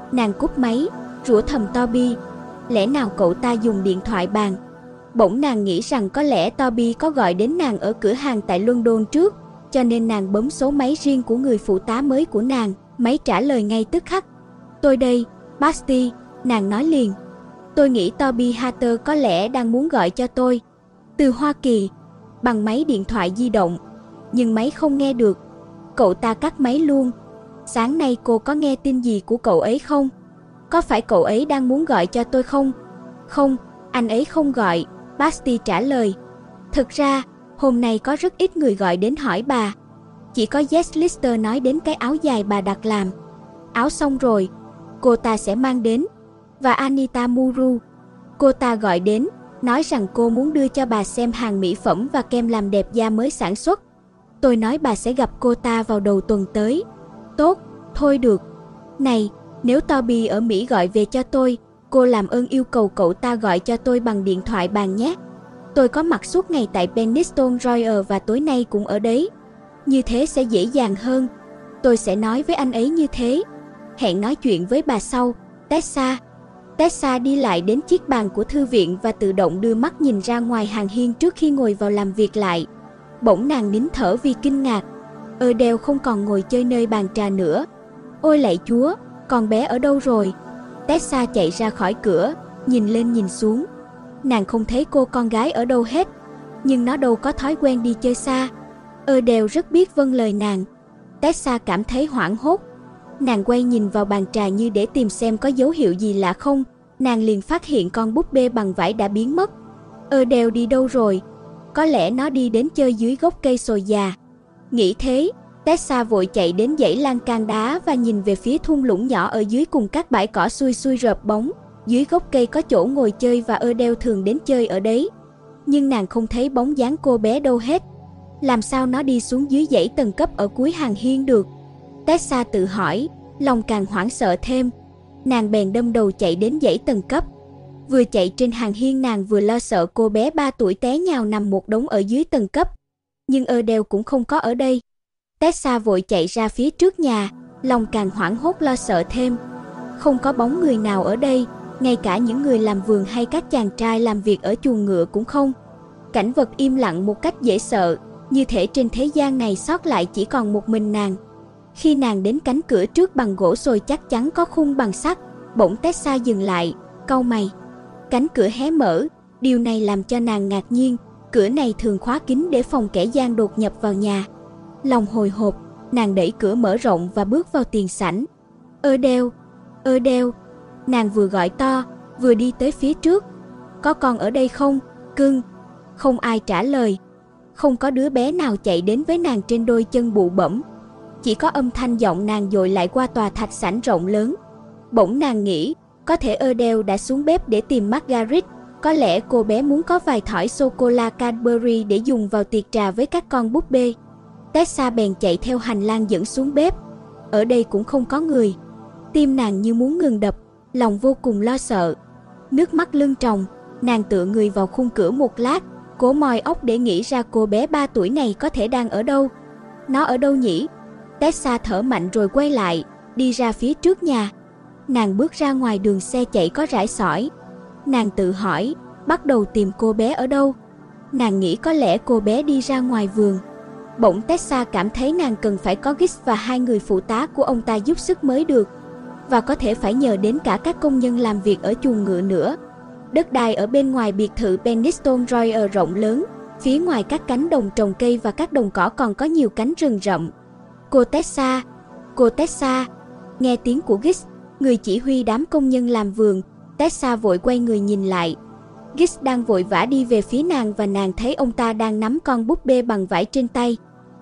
Nàng cúp máy, rủa thầm Toby. Lẽ nào cậu ta dùng điện thoại bàn? Bỗng nàng nghĩ rằng có lẽ Toby có gọi đến nàng ở cửa hàng tại London trước, cho nên nàng bấm số máy riêng của người phụ tá mới của nàng. Máy trả lời ngay tức khắc. Tôi đây, Basti, nàng nói liền. Tôi nghĩ Toby Hatter có lẽ đang muốn gọi cho tôi. Từ Hoa Kỳ, bằng máy điện thoại di động. Nhưng máy không nghe được. Cậu ta cắt máy luôn. Sáng nay cô có nghe tin gì của cậu ấy không? Có phải cậu ấy đang muốn gọi cho tôi không? Không, anh ấy không gọi, Basti trả lời. Thực ra, hôm nay có rất ít người gọi đến hỏi bà. Chỉ có Jess Lister nói đến cái áo dài bà đặt làm. Áo xong rồi, cô ta sẽ mang đến. Và Anita Muru, cô ta gọi đến, nói rằng cô muốn đưa cho bà xem hàng mỹ phẩm và kem làm đẹp da mới sản xuất. Tôi nói bà sẽ gặp cô ta vào đầu tuần tới. Tốt, thôi được. Này, nếu Toby ở Mỹ gọi về cho tôi, cô làm ơn yêu cầu cậu ta gọi cho tôi bằng điện thoại bàn nhé. Tôi có mặt suốt ngày tại Penistone Royal và tối nay cũng ở đấy. Như thế sẽ dễ dàng hơn. Tôi sẽ nói với anh ấy như thế. Hẹn nói chuyện với bà sau, Tessa. Tessa đi lại đến chiếc bàn của thư viện và tự động đưa mắt nhìn ra ngoài hàng hiên trước khi ngồi vào làm việc lại. Bỗng nàng nín thở vì kinh ngạc. Adele không còn ngồi chơi nơi bàn trà nữa. Ôi lạy Chúa, con bé ở đâu rồi? Tessa chạy ra khỏi cửa, nhìn lên nhìn xuống. Nàng không thấy cô con gái ở đâu hết, nhưng nó đâu có thói quen đi chơi xa. Adele rất biết vâng lời nàng. Tessa cảm thấy hoảng hốt. Nàng quay nhìn vào bàn trà như để tìm xem có dấu hiệu gì lạ không. Nàng liền phát hiện con búp bê bằng vải đã biến mất. Adele đi đâu rồi? Có lẽ nó đi đến chơi dưới gốc cây sồi già. Nghĩ thế, Tessa vội chạy đến dãy lan can đá và nhìn về phía thung lũng nhỏ ở dưới cùng các bãi cỏ xuôi xuôi rợp bóng. Dưới gốc cây có chỗ ngồi chơi và Adele thường đến chơi ở đấy. Nhưng nàng không thấy bóng dáng cô bé đâu hết. Làm sao nó đi xuống dưới dãy tầng cấp ở cuối hàng hiên được? Tessa tự hỏi, lòng càng hoảng sợ thêm. Nàng bèn đâm đầu chạy đến dãy tầng cấp. Vừa chạy trên hàng hiên nàng vừa lo sợ cô bé ba tuổi té nhào nằm một đống ở dưới tầng cấp. Nhưng Adele cũng không có ở đây. Tessa vội chạy ra phía trước nhà, lòng càng hoảng hốt lo sợ thêm. Không có bóng người nào ở đây, ngay cả những người làm vườn hay các chàng trai làm việc ở chuồng ngựa cũng không. Cảnh vật im lặng một cách dễ sợ, như thể trên thế gian này sót lại chỉ còn một mình nàng. Khi nàng đến cánh cửa trước bằng gỗ sồi chắc chắn có khung bằng sắt, bỗng Tessa dừng lại, cau mày. Cánh cửa hé mở, điều này làm cho nàng ngạc nhiên. Cửa này thường khóa kín để phòng kẻ gian đột nhập vào nhà. Lòng hồi hộp, nàng đẩy cửa mở rộng và bước vào tiền sảnh. Adele, Adele, nàng vừa gọi to, vừa đi tới phía trước. Có con ở đây không, cưng? Không ai trả lời. Không có đứa bé nào chạy đến với nàng trên đôi chân bụ bẫm. Chỉ có âm thanh giọng nàng dội lại qua tòa thạch sảnh rộng lớn. Bỗng nàng nghĩ, có thể Adele đã xuống bếp để tìm Margaret. Có lẽ cô bé muốn có vài thỏi sô-cô-la Cadbury để dùng vào tiệc trà với các con búp bê. Tessa bèn chạy theo hành lang dẫn xuống bếp. Ở đây cũng không có người. Tim nàng như muốn ngừng đập, lòng vô cùng lo sợ. Nước mắt lưng tròng, nàng tựa người vào khung cửa một lát, cố moi óc để nghĩ ra cô bé ba tuổi này có thể đang ở đâu. Nó ở đâu nhỉ? Tessa thở mạnh rồi quay lại, đi ra phía trước nhà. Nàng bước ra ngoài đường xe chạy có rải sỏi. Nàng tự hỏi, bắt đầu tìm cô bé ở đâu. Nàng nghĩ có lẽ cô bé đi ra ngoài vườn. Bỗng Tessa cảm thấy nàng cần phải có Gis và hai người phụ tá của ông ta giúp sức mới được. Và có thể phải nhờ đến cả các công nhân làm việc ở chuồng ngựa nữa. Đất đai ở bên ngoài biệt thự Penistone Royal rộng lớn. Phía ngoài các cánh đồng trồng cây và các đồng cỏ còn có nhiều cánh rừng rậm. Cô Tessa, cô Tessa. Nghe tiếng của Gis, người chỉ huy đám công nhân làm vườn, Tessa vội quay người nhìn lại. Gis đang vội vã đi về phía nàng và nàng thấy ông ta đang nắm con búp bê bằng vải trên tay.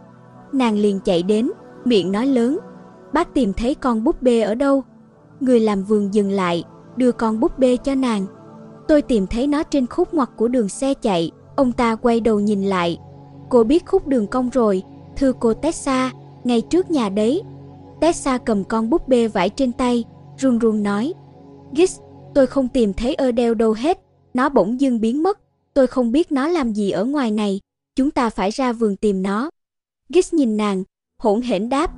Nàng liền chạy đến, miệng nói lớn, bác tìm thấy con búp bê ở đâu? Người làm vườn dừng lại, đưa con búp bê cho nàng. Tôi tìm thấy nó trên khúc ngoặt của đường xe chạy. Ông ta quay đầu nhìn lại. Cô biết khúc đường cong rồi, thưa cô Tessa, ngay trước nhà đấy. Tessa cầm con búp bê vải trên tay, run run nói, Gis, tôi không tìm thấy Adele đâu hết. Nó bỗng dưng biến mất. Tôi không biết nó làm gì ở ngoài này. Chúng ta phải ra vườn tìm nó. Gis nhìn nàng, hỗn hển đáp,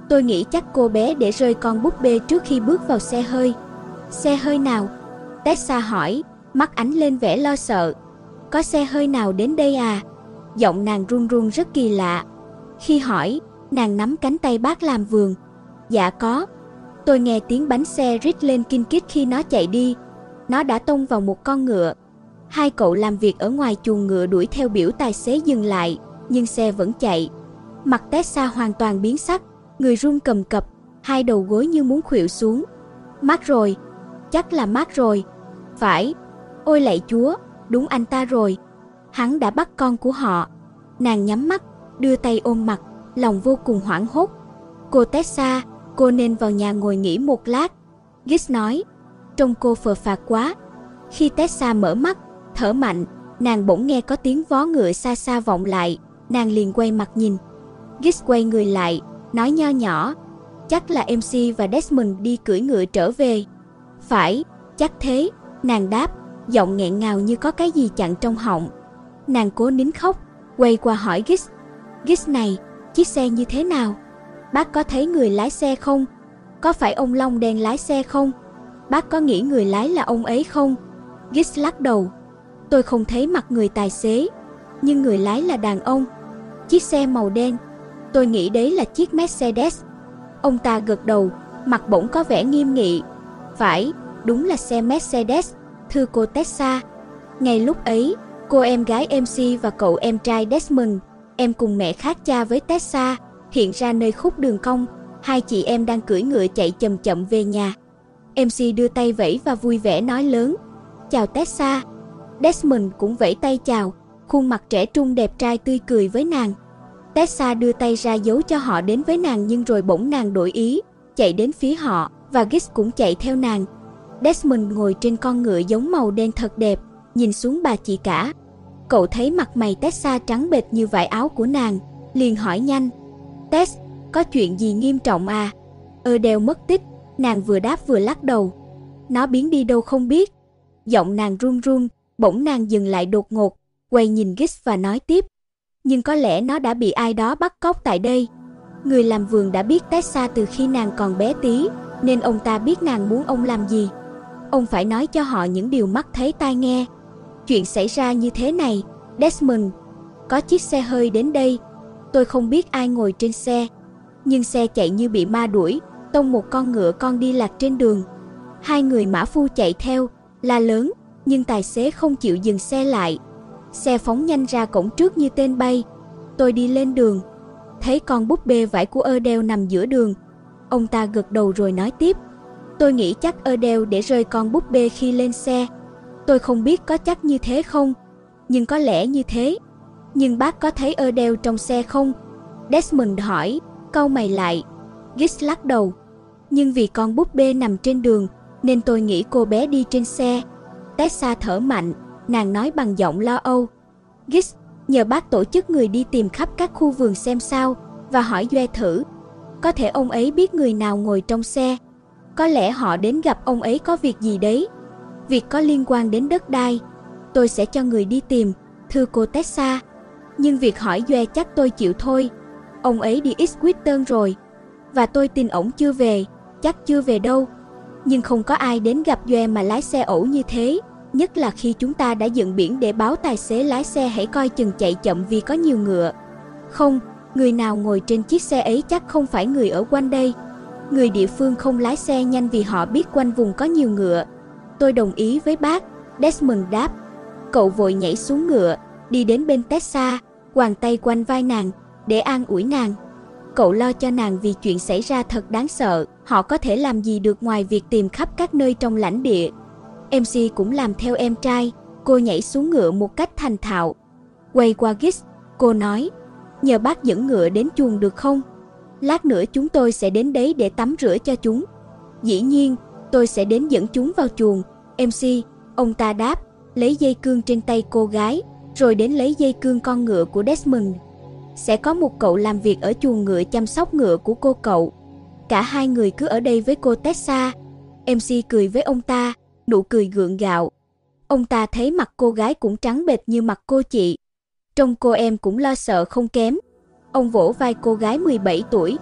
Tôi nghĩ chắc cô bé để rơi con búp bê trước khi bước vào xe hơi. Xe hơi nào? Tessa hỏi, mắt ánh lên vẻ lo sợ. Có xe hơi nào đến đây à? Giọng nàng run run rất kỳ lạ. Khi hỏi, nàng nắm cánh tay bác làm vườn. Dạ có. Tôi nghe tiếng bánh xe rít lên kinh kít khi nó chạy đi. Nó đã tông vào một con ngựa. Hai cậu làm việc ở ngoài chuồng ngựa đuổi theo biểu tài xế dừng lại, nhưng xe vẫn chạy. Mặt Tessa hoàn toàn biến sắc, người run cầm cập, hai đầu gối như muốn khuỵu xuống. Mark rồi, chắc là Mark rồi. Phải, ôi lạy Chúa, đúng anh ta rồi. Hắn đã bắt con của họ. Nàng nhắm mắt, đưa tay ôm mặt, lòng vô cùng hoảng hốt. Cô Tessa, cô nên vào nhà ngồi nghỉ một lát. Gis nói, trông cô phờ phạc quá. Khi Tessa mở mắt, thở mạnh, nàng bỗng nghe có tiếng vó ngựa xa xa vọng lại. Nàng liền quay mặt nhìn. Gis quay người lại, nói nho nhỏ, chắc là em xê và Desmond đi cưỡi ngựa trở về. Phải, chắc thế, nàng đáp, giọng nghẹn ngào như có cái gì chặn trong họng. Nàng cố nín khóc, quay qua hỏi Gis. Gis này, chiếc xe như thế nào? Bác có thấy người lái xe không? Có phải ông Long đen lái xe không? Bác có nghĩ người lái là ông ấy không? Gis lắc đầu. Tôi không thấy mặt người tài xế, nhưng người lái là đàn ông. Chiếc xe màu đen, tôi nghĩ đấy là chiếc Mercedes. Ông ta gật đầu, mặt bỗng có vẻ nghiêm nghị. Phải, đúng là xe Mercedes, thưa cô Tessa. Ngay lúc ấy, cô em gái em xê và cậu em trai Desmond, em cùng mẹ khác cha với Tessa, hiện ra nơi khúc đường cong. Hai chị em đang cưỡi ngựa chạy chậm chậm về nhà. em xê đưa tay vẫy và vui vẻ nói lớn, chào Tessa. Desmond cũng vẫy tay chào, khuôn mặt trẻ trung đẹp trai tươi cười với nàng. Tessa đưa tay ra dấu cho họ đến với nàng, nhưng rồi bỗng nàng đổi ý, chạy đến phía họ, và Gis cũng chạy theo nàng. Desmond ngồi trên con ngựa giống màu đen thật đẹp, nhìn xuống bà chị cả. Cậu thấy mặt mày Tessa trắng bệch như vải áo của nàng, liền hỏi nhanh, Tess, có chuyện gì nghiêm trọng à? Adele mất tích, nàng vừa đáp vừa lắc đầu. Nó biến đi đâu không biết. Giọng nàng run run, bỗng nàng dừng lại đột ngột, quay nhìn Gis và nói tiếp, nhưng có lẽ nó đã bị ai đó bắt cóc tại đây. Người làm vườn đã biết Tessa từ khi nàng còn bé tí, nên ông ta biết nàng muốn ông làm gì. Ông phải nói cho họ những điều mắt thấy tai nghe. Chuyện xảy ra như thế này, Desmond, có chiếc xe hơi đến đây. Tôi không biết ai ngồi trên xe, nhưng xe chạy như bị ma đuổi, tông một con ngựa con đi lạc trên đường. Hai người mã phu chạy theo, la lớn, nhưng tài xế không chịu dừng xe lại. Xe phóng nhanh ra cổng trước như tên bay. Tôi đi lên đường, thấy con búp bê vải của Adele nằm giữa đường. Ông ta gật đầu rồi nói tiếp, tôi nghĩ chắc Adele để rơi con búp bê khi lên xe. Tôi không biết có chắc như thế không, nhưng có lẽ như thế. Nhưng bác có thấy Adele trong xe không? Desmond hỏi, cau mày lại. Gis lắc đầu. Nhưng vì con búp bê nằm trên đường, nên tôi nghĩ cô bé đi trên xe. Tessa thở mạnh, nàng nói bằng giọng lo âu. Gis, nhờ bác tổ chức người đi tìm khắp các khu vườn xem sao, và hỏi Joe thử. Có thể ông ấy biết người nào ngồi trong xe. Có lẽ họ đến gặp ông ấy có việc gì đấy. Việc có liên quan đến đất đai. Tôi sẽ cho người đi tìm, thưa cô Tessa. Nhưng việc hỏi Joe chắc tôi chịu thôi. Ông ấy đi Ipswich rồi, và tôi tin ổng chưa về, chắc chưa về đâu. Nhưng không có ai đến gặp Joe mà lái xe ẩu như thế, nhất là khi chúng ta đã dựng biển để báo tài xế lái xe hãy coi chừng chạy chậm vì có nhiều ngựa. Không, người nào ngồi trên chiếc xe ấy chắc không phải người ở quanh đây. Người địa phương không lái xe nhanh vì họ biết quanh vùng có nhiều ngựa. Tôi đồng ý với bác, Desmond đáp. Cậu vội nhảy xuống ngựa, đi đến bên Tessa, quàng tay quanh vai nàng, để an ủi nàng. Cậu lo cho nàng vì chuyện xảy ra thật đáng sợ, họ có thể làm gì được ngoài việc tìm khắp các nơi trong lãnh địa. em xê cũng làm theo em trai, cô nhảy xuống ngựa một cách thành thạo. Quay qua Gis, cô nói, nhờ bác dẫn ngựa đến chuồng được không? Lát nữa chúng tôi sẽ đến đấy để tắm rửa cho chúng. Dĩ nhiên, tôi sẽ đến dẫn chúng vào chuồng, em xê, ông ta đáp, lấy dây cương trên tay cô gái, rồi đến lấy dây cương con ngựa của Desmond. Sẽ có một cậu làm việc ở chuồng ngựa chăm sóc ngựa của cô cậu. Cả hai người cứ ở đây với cô Tessa. em xê cười với ông ta, nụ cười gượng gạo. Ông ta thấy mặt cô gái cũng trắng bệch như mặt cô chị. Trông cô em cũng lo sợ không kém. Ông vỗ vai cô gái mười bảy tuổi.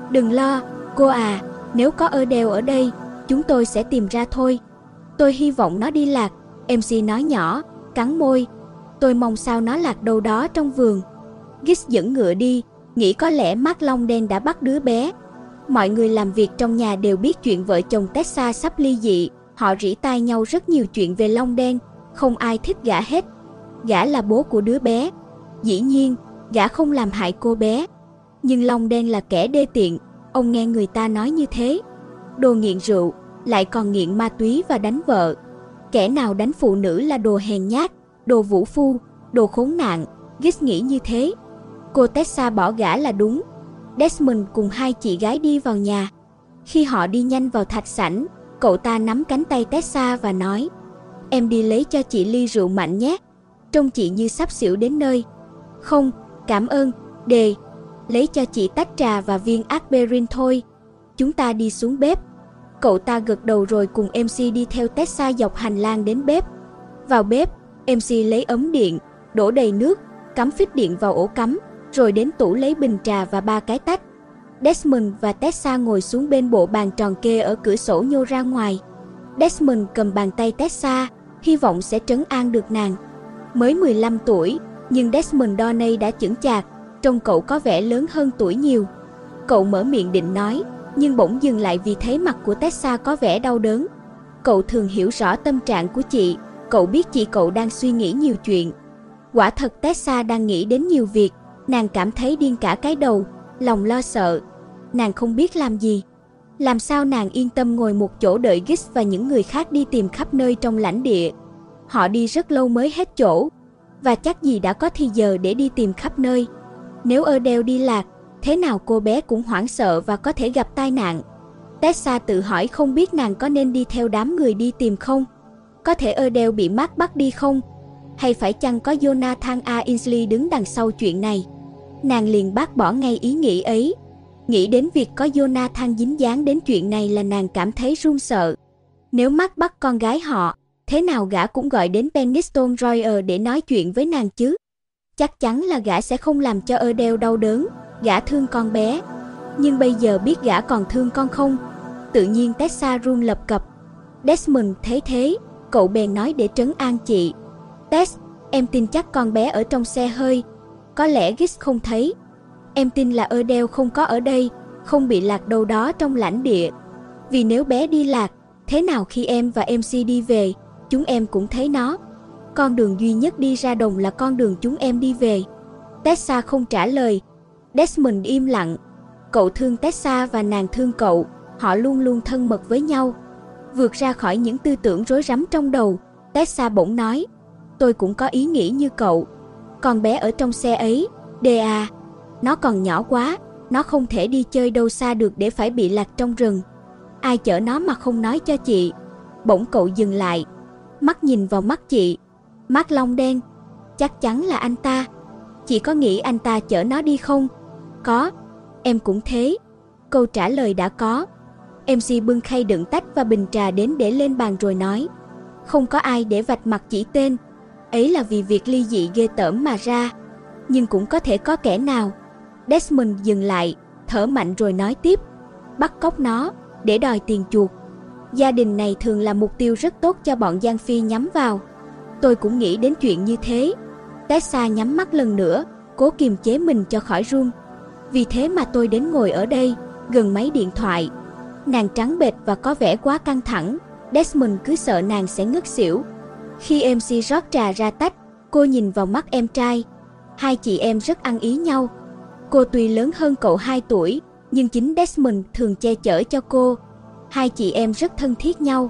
Đừng lo, cô à, nếu có Adele ở đây, chúng tôi sẽ tìm ra thôi. Tôi hy vọng nó đi lạc, em xê nói nhỏ, cắn môi. Tôi mong sao nó lạc đâu đó trong vườn. Gis dẫn ngựa đi, nghĩ có lẽ Mark Lông Đen đã bắt đứa bé. Mọi người làm việc trong nhà đều biết chuyện vợ chồng Tessa sắp ly dị. Họ rỉ tai nhau rất nhiều chuyện về Lông Đen, không ai thích gã hết. Gã là bố của đứa bé. Dĩ nhiên, gã không làm hại cô bé. Nhưng Lông Đen là kẻ đê tiện, ông nghe người ta nói như thế. Đồ nghiện rượu, lại còn nghiện ma túy và đánh vợ. Kẻ nào đánh phụ nữ là đồ hèn nhát, đồ vũ phu, đồ khốn nạn. Gis nghĩ như thế. Cô Tessa bỏ gã là đúng. Desmond cùng hai chị gái đi vào nhà. Khi họ đi nhanh vào thạch sảnh, cậu ta nắm cánh tay Tessa và nói: Em đi lấy cho chị ly rượu mạnh nhé. Trông chị như sắp xỉu đến nơi. Không, cảm ơn, Đề. Lấy cho chị tách trà và viên aspirin thôi. Chúng ta đi xuống bếp. Cậu ta gật đầu rồi cùng em xê đi theo Tessa dọc hành lang đến bếp. Vào bếp, em xê lấy ấm điện, đổ đầy nước, cắm phích điện vào ổ cắm, rồi đến tủ lấy bình trà và ba cái tách. Desmond và Tessa ngồi xuống bên bộ bàn tròn kê ở cửa sổ nhô ra ngoài. Desmond cầm bàn tay Tessa, hy vọng sẽ trấn an được nàng. Mới mười lăm tuổi, nhưng Desmond Donay đã chững chạc, trông cậu có vẻ lớn hơn tuổi nhiều. Cậu mở miệng định nói, nhưng bỗng dừng lại vì thấy mặt của Tessa có vẻ đau đớn. Cậu thường hiểu rõ tâm trạng của chị, cậu biết chị cậu đang suy nghĩ nhiều chuyện. Quả thật Tessa đang nghĩ đến nhiều việc, nàng cảm thấy điên cả cái đầu, lòng lo sợ. Nàng không biết làm gì. Làm sao nàng yên tâm ngồi một chỗ đợi Gis và những người khác đi tìm khắp nơi trong lãnh địa. Họ đi rất lâu mới hết chỗ, và chắc gì đã có thì giờ để đi tìm khắp nơi. Nếu Adele đi lạc, thế nào cô bé cũng hoảng sợ và có thể gặp tai nạn. Tessa tự hỏi không biết nàng có nên đi theo đám người đi tìm không? Có thể Adele bị Mark bắt đi không? Hay phải chăng có Jonathan A. Ainsley đứng đằng sau chuyện này? Nàng liền bác bỏ ngay ý nghĩ ấy. Nghĩ đến việc có Jonathan dính dáng đến chuyện này là nàng cảm thấy run sợ. Nếu Mark bắt con gái họ, thế nào gã cũng gọi đến Penistone Royer để nói chuyện với nàng chứ? Chắc chắn là gã sẽ không làm cho Adele đau đớn, gã thương con bé. Nhưng bây giờ biết gã còn thương con không? Tự nhiên Tessa run lập cập. Desmond thấy thế, cậu bèn nói để trấn an chị. Tess, em tin chắc con bé ở trong xe hơi. Có lẽ Gis không thấy. Em tin là Adele không có ở đây, không bị lạc đâu đó trong lãnh địa. Vì nếu bé đi lạc, thế nào khi em và em xê đi về, chúng em cũng thấy nó. Con đường duy nhất đi ra đồng là con đường chúng em đi về. Tessa không trả lời. Desmond im lặng. Cậu thương Tessa và nàng thương cậu. Họ luôn luôn thân mật với nhau. Vượt ra khỏi những tư tưởng rối rắm trong đầu, Tessa bỗng nói: Tôi cũng có ý nghĩ như cậu. Con bé ở trong xe ấy, Đê à, nó còn nhỏ quá, nó không thể đi chơi đâu xa được để phải bị lạc trong rừng. Ai chở nó mà không nói cho chị? Bỗng cậu dừng lại, mắt nhìn vào mắt chị. Mark Lông Đen, chắc chắn là anh ta. Chị có nghĩ anh ta chở nó đi không? Có, em cũng thế. Câu trả lời đã có. em xê bưng khay đựng tách và bình trà đến để lên bàn rồi nói: Không có ai để vạch mặt chỉ tên. Ấy là vì việc ly dị ghê tởm mà ra. Nhưng cũng có thể có kẻ nào. Desmond dừng lại, thở mạnh rồi nói tiếp: Bắt cóc nó, để đòi tiền chuộc. Gia đình này thường là mục tiêu rất tốt cho bọn Giang Phi nhắm vào. Tôi cũng nghĩ đến chuyện như thế. Tessa nhắm mắt lần nữa, cố kiềm chế mình cho khỏi run. Vì thế mà tôi đến ngồi ở đây, gần máy điện thoại. Nàng trắng bệch và có vẻ quá căng thẳng. Desmond cứ sợ nàng sẽ ngất xỉu. Khi em xê rót trà ra tách, cô nhìn vào mắt em trai. Hai chị em rất ăn ý nhau. Cô tuy lớn hơn cậu hai tuổi, nhưng chính Desmond thường che chở cho cô. Hai chị em rất thân thiết nhau.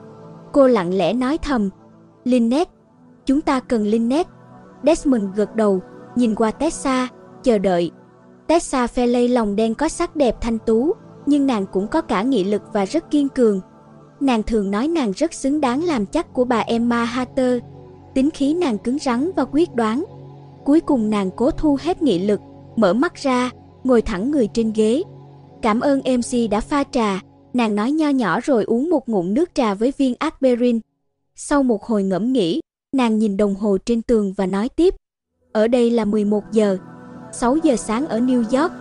Cô lặng lẽ nói thầm: Lynette, chúng ta cần Lynette. Desmond gật đầu, nhìn qua Tessa, chờ đợi. Tessa Pheley lòng đen có sắc đẹp thanh tú, nhưng nàng cũng có cả nghị lực và rất kiên cường. Nàng thường nói nàng rất xứng đáng làm chắc của bà Emma Hatter. Tính khí nàng cứng rắn và quyết đoán. Cuối cùng nàng cố thu hết nghị lực, mở mắt ra, ngồi thẳng người trên ghế. Cảm ơn em xê đã pha trà, nàng nói nho nhỏ rồi uống một ngụm nước trà với viên aspirin. Sau một hồi ngẫm nghĩ, nàng nhìn đồng hồ trên tường và nói tiếp: Ở đây là mười một giờ, sáu giờ sáng ở New York.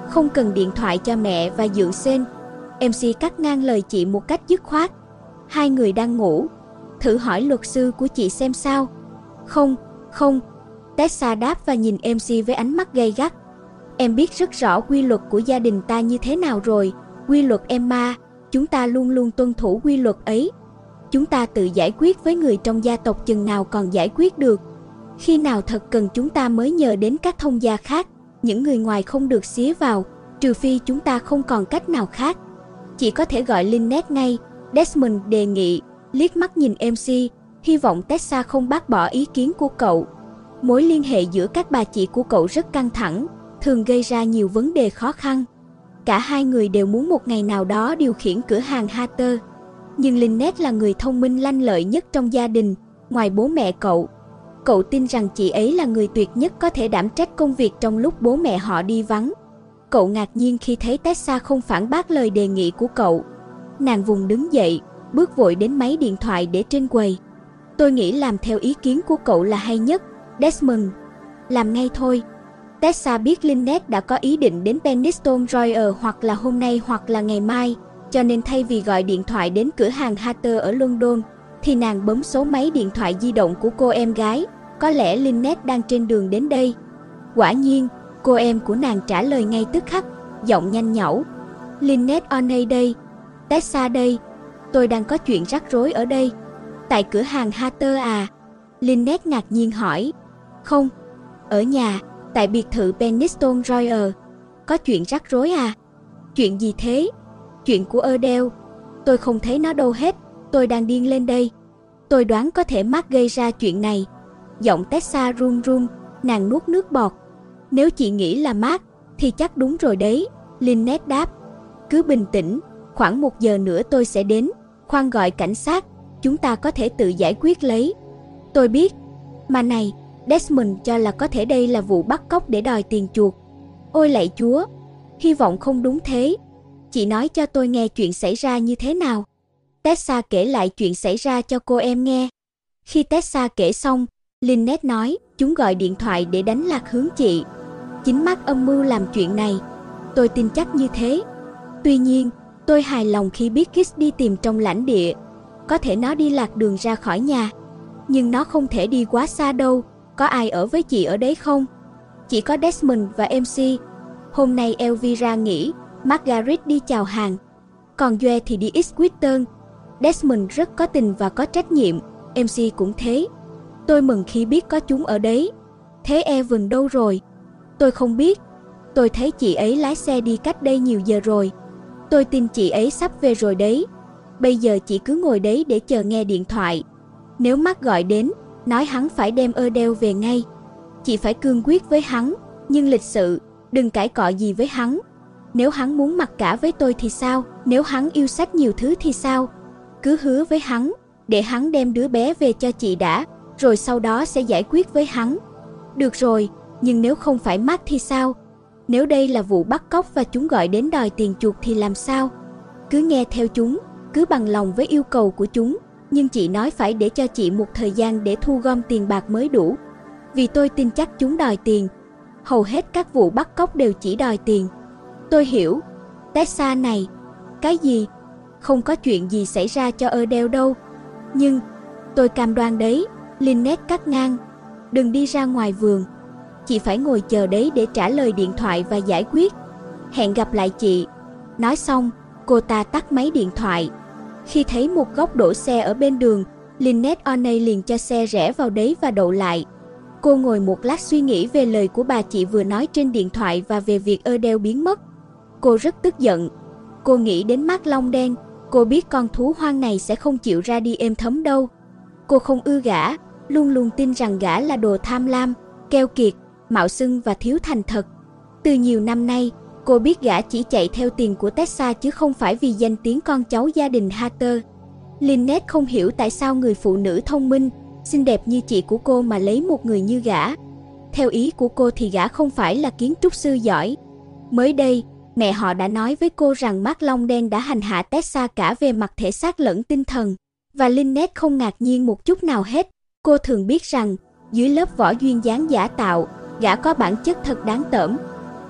Không cần điện thoại cho mẹ và Dượng Sên. em xê cắt ngang lời chị một cách dứt khoát. Hai người đang ngủ. Thử hỏi luật sư của chị xem sao. Không, không. Tessa đáp và nhìn em xê với ánh mắt gay gắt. Em biết rất rõ quy luật của gia đình ta như thế nào rồi. Quy luật Emma, chúng ta luôn luôn tuân thủ quy luật ấy. Chúng ta tự giải quyết với người trong gia tộc chừng nào còn giải quyết được. Khi nào thật cần chúng ta mới nhờ đến các thông gia khác. Những người ngoài không được xía vào, trừ phi chúng ta không còn cách nào khác. Chỉ có thể gọi Lynette ngay, Desmond đề nghị, liếc mắt nhìn em xê, hy vọng Tessa không bác bỏ ý kiến của cậu. Mối liên hệ giữa các bà chị của cậu rất căng thẳng, thường gây ra nhiều vấn đề khó khăn. Cả hai người đều muốn một ngày nào đó điều khiển cửa hàng Hatter. Nhưng Lynette là người thông minh lanh lợi nhất trong gia đình, ngoài bố mẹ cậu. Cậu tin rằng chị ấy là người tuyệt nhất có thể đảm trách công việc trong lúc bố mẹ họ đi vắng. Cậu ngạc nhiên khi thấy Tessa không phản bác lời đề nghị của cậu. Nàng vùng đứng dậy, bước vội đến máy điện thoại để trên quầy. Tôi nghĩ làm theo ý kiến của cậu là hay nhất, Desmond. Làm ngay thôi. Tessa biết Lynette đã có ý định đến Penistone Royal hoặc là hôm nay hoặc là ngày mai, cho nên thay vì gọi điện thoại đến cửa hàng Hatter ở London, thì nàng bấm số máy điện thoại di động của cô em gái. Có lẽ Lynette đang trên đường đến đây. Quả nhiên, cô em của nàng trả lời ngay tức khắc, giọng nhanh nhảu. Lynette Oney đây. Tessa đây. Tôi đang có chuyện rắc rối ở đây. Tại cửa hàng Hatter à? Lynette ngạc nhiên hỏi. Không, ở nhà, tại biệt thự Penistone Royal. Có chuyện rắc rối à? Chuyện gì thế? Chuyện của Adele. Tôi không thấy nó đâu hết, tôi đang điên lên đây. Tôi đoán có thể Mark gây ra chuyện này. Giọng Tessa run run, nàng nuốt nước bọt. Nếu chị nghĩ là Mark, thì chắc đúng rồi đấy, Lynette đáp. Cứ bình tĩnh, khoảng một giờ nữa tôi sẽ đến. Khoan gọi cảnh sát, chúng ta có thể tự giải quyết lấy. Tôi biết. Mà này, Desmond cho là có thể đây là vụ bắt cóc để đòi tiền chuộc. Ôi lạy Chúa, hy vọng không đúng thế. Chị nói cho tôi nghe chuyện xảy ra như thế nào. Tessa kể lại chuyện xảy ra cho cô em nghe. Khi Tessa kể xong, Lynette nói, chúng gọi điện thoại để đánh lạc hướng chị. Chính Mark âm mưu làm chuyện này. Tôi tin chắc như thế. Tuy nhiên, tôi hài lòng khi biết Kiss đi tìm trong lãnh địa. Có thể nó đi lạc đường ra khỏi nhà. Nhưng nó không thể đi quá xa đâu. Có ai ở với chị ở đấy không? Chỉ có Desmond và em xê. Hôm nay Elvira nghỉ, Margaret đi chào hàng. Còn Joe thì đi Ipswich. Desmond rất có tình và có trách nhiệm, em xê cũng thế. Tôi mừng khi biết có chúng ở đấy. Thế Evan đâu rồi? Tôi không biết. Tôi thấy chị ấy lái xe đi cách đây nhiều giờ rồi. Tôi tin chị ấy sắp về rồi đấy. Bây giờ chị cứ ngồi đấy để chờ nghe điện thoại. Nếu Mark gọi đến, nói hắn phải đem Adele về ngay. Chị phải cương quyết với hắn, nhưng lịch sự, đừng cãi cọ gì với hắn. Nếu hắn muốn mặc cả với tôi thì sao? Nếu hắn yêu sách nhiều thứ thì sao? Cứ hứa với hắn, để hắn đem đứa bé về cho chị đã, rồi sau đó sẽ giải quyết với hắn. Được rồi, nhưng nếu không phải Mark thì sao? Nếu đây là vụ bắt cóc và chúng gọi đến đòi tiền chuộc thì làm sao? Cứ nghe theo chúng, cứ bằng lòng với yêu cầu của chúng, nhưng chị nói phải để cho chị một thời gian để thu gom tiền bạc mới đủ. Vì tôi tin chắc chúng đòi tiền. Hầu hết các vụ bắt cóc đều chỉ đòi tiền. Tôi hiểu. Tessa này. Cái gì? Không có chuyện gì xảy ra cho Adele đâu. Nhưng, tôi cam đoan đấy, Lynette cắt ngang. Đừng đi ra ngoài vườn. Chị phải ngồi chờ đấy để trả lời điện thoại và giải quyết. Hẹn gặp lại chị. Nói xong, cô ta tắt máy điện thoại. Khi thấy một góc đổ xe ở bên đường, Lynette Oney liền cho xe rẽ vào đấy và đậu lại. Cô ngồi một lát suy nghĩ về lời của bà chị vừa nói trên điện thoại và về việc Adele biến mất. Cô rất tức giận. Cô nghĩ đến Mark lông đen. Cô biết con thú hoang này sẽ không chịu ra đi êm thấm đâu. Cô không ưa gã, luôn luôn tin rằng gã là đồ tham lam, keo kiệt, mạo xưng và thiếu thành thật. Từ nhiều năm nay, cô biết gã chỉ chạy theo tiền của Tessa chứ không phải vì danh tiếng con cháu gia đình Hatter. Lynette không hiểu tại sao người phụ nữ thông minh, xinh đẹp như chị của cô mà lấy một người như gã. Theo ý của cô thì gã không phải là kiến trúc sư giỏi. Mới đây, mẹ họ đã nói với cô rằng Mark lông đen đã hành hạ Tessa cả về mặt thể xác lẫn tinh thần. Và Lynette không ngạc nhiên một chút nào hết. Cô thường biết rằng, dưới lớp vỏ duyên dáng giả tạo, gã có bản chất thật đáng tởm.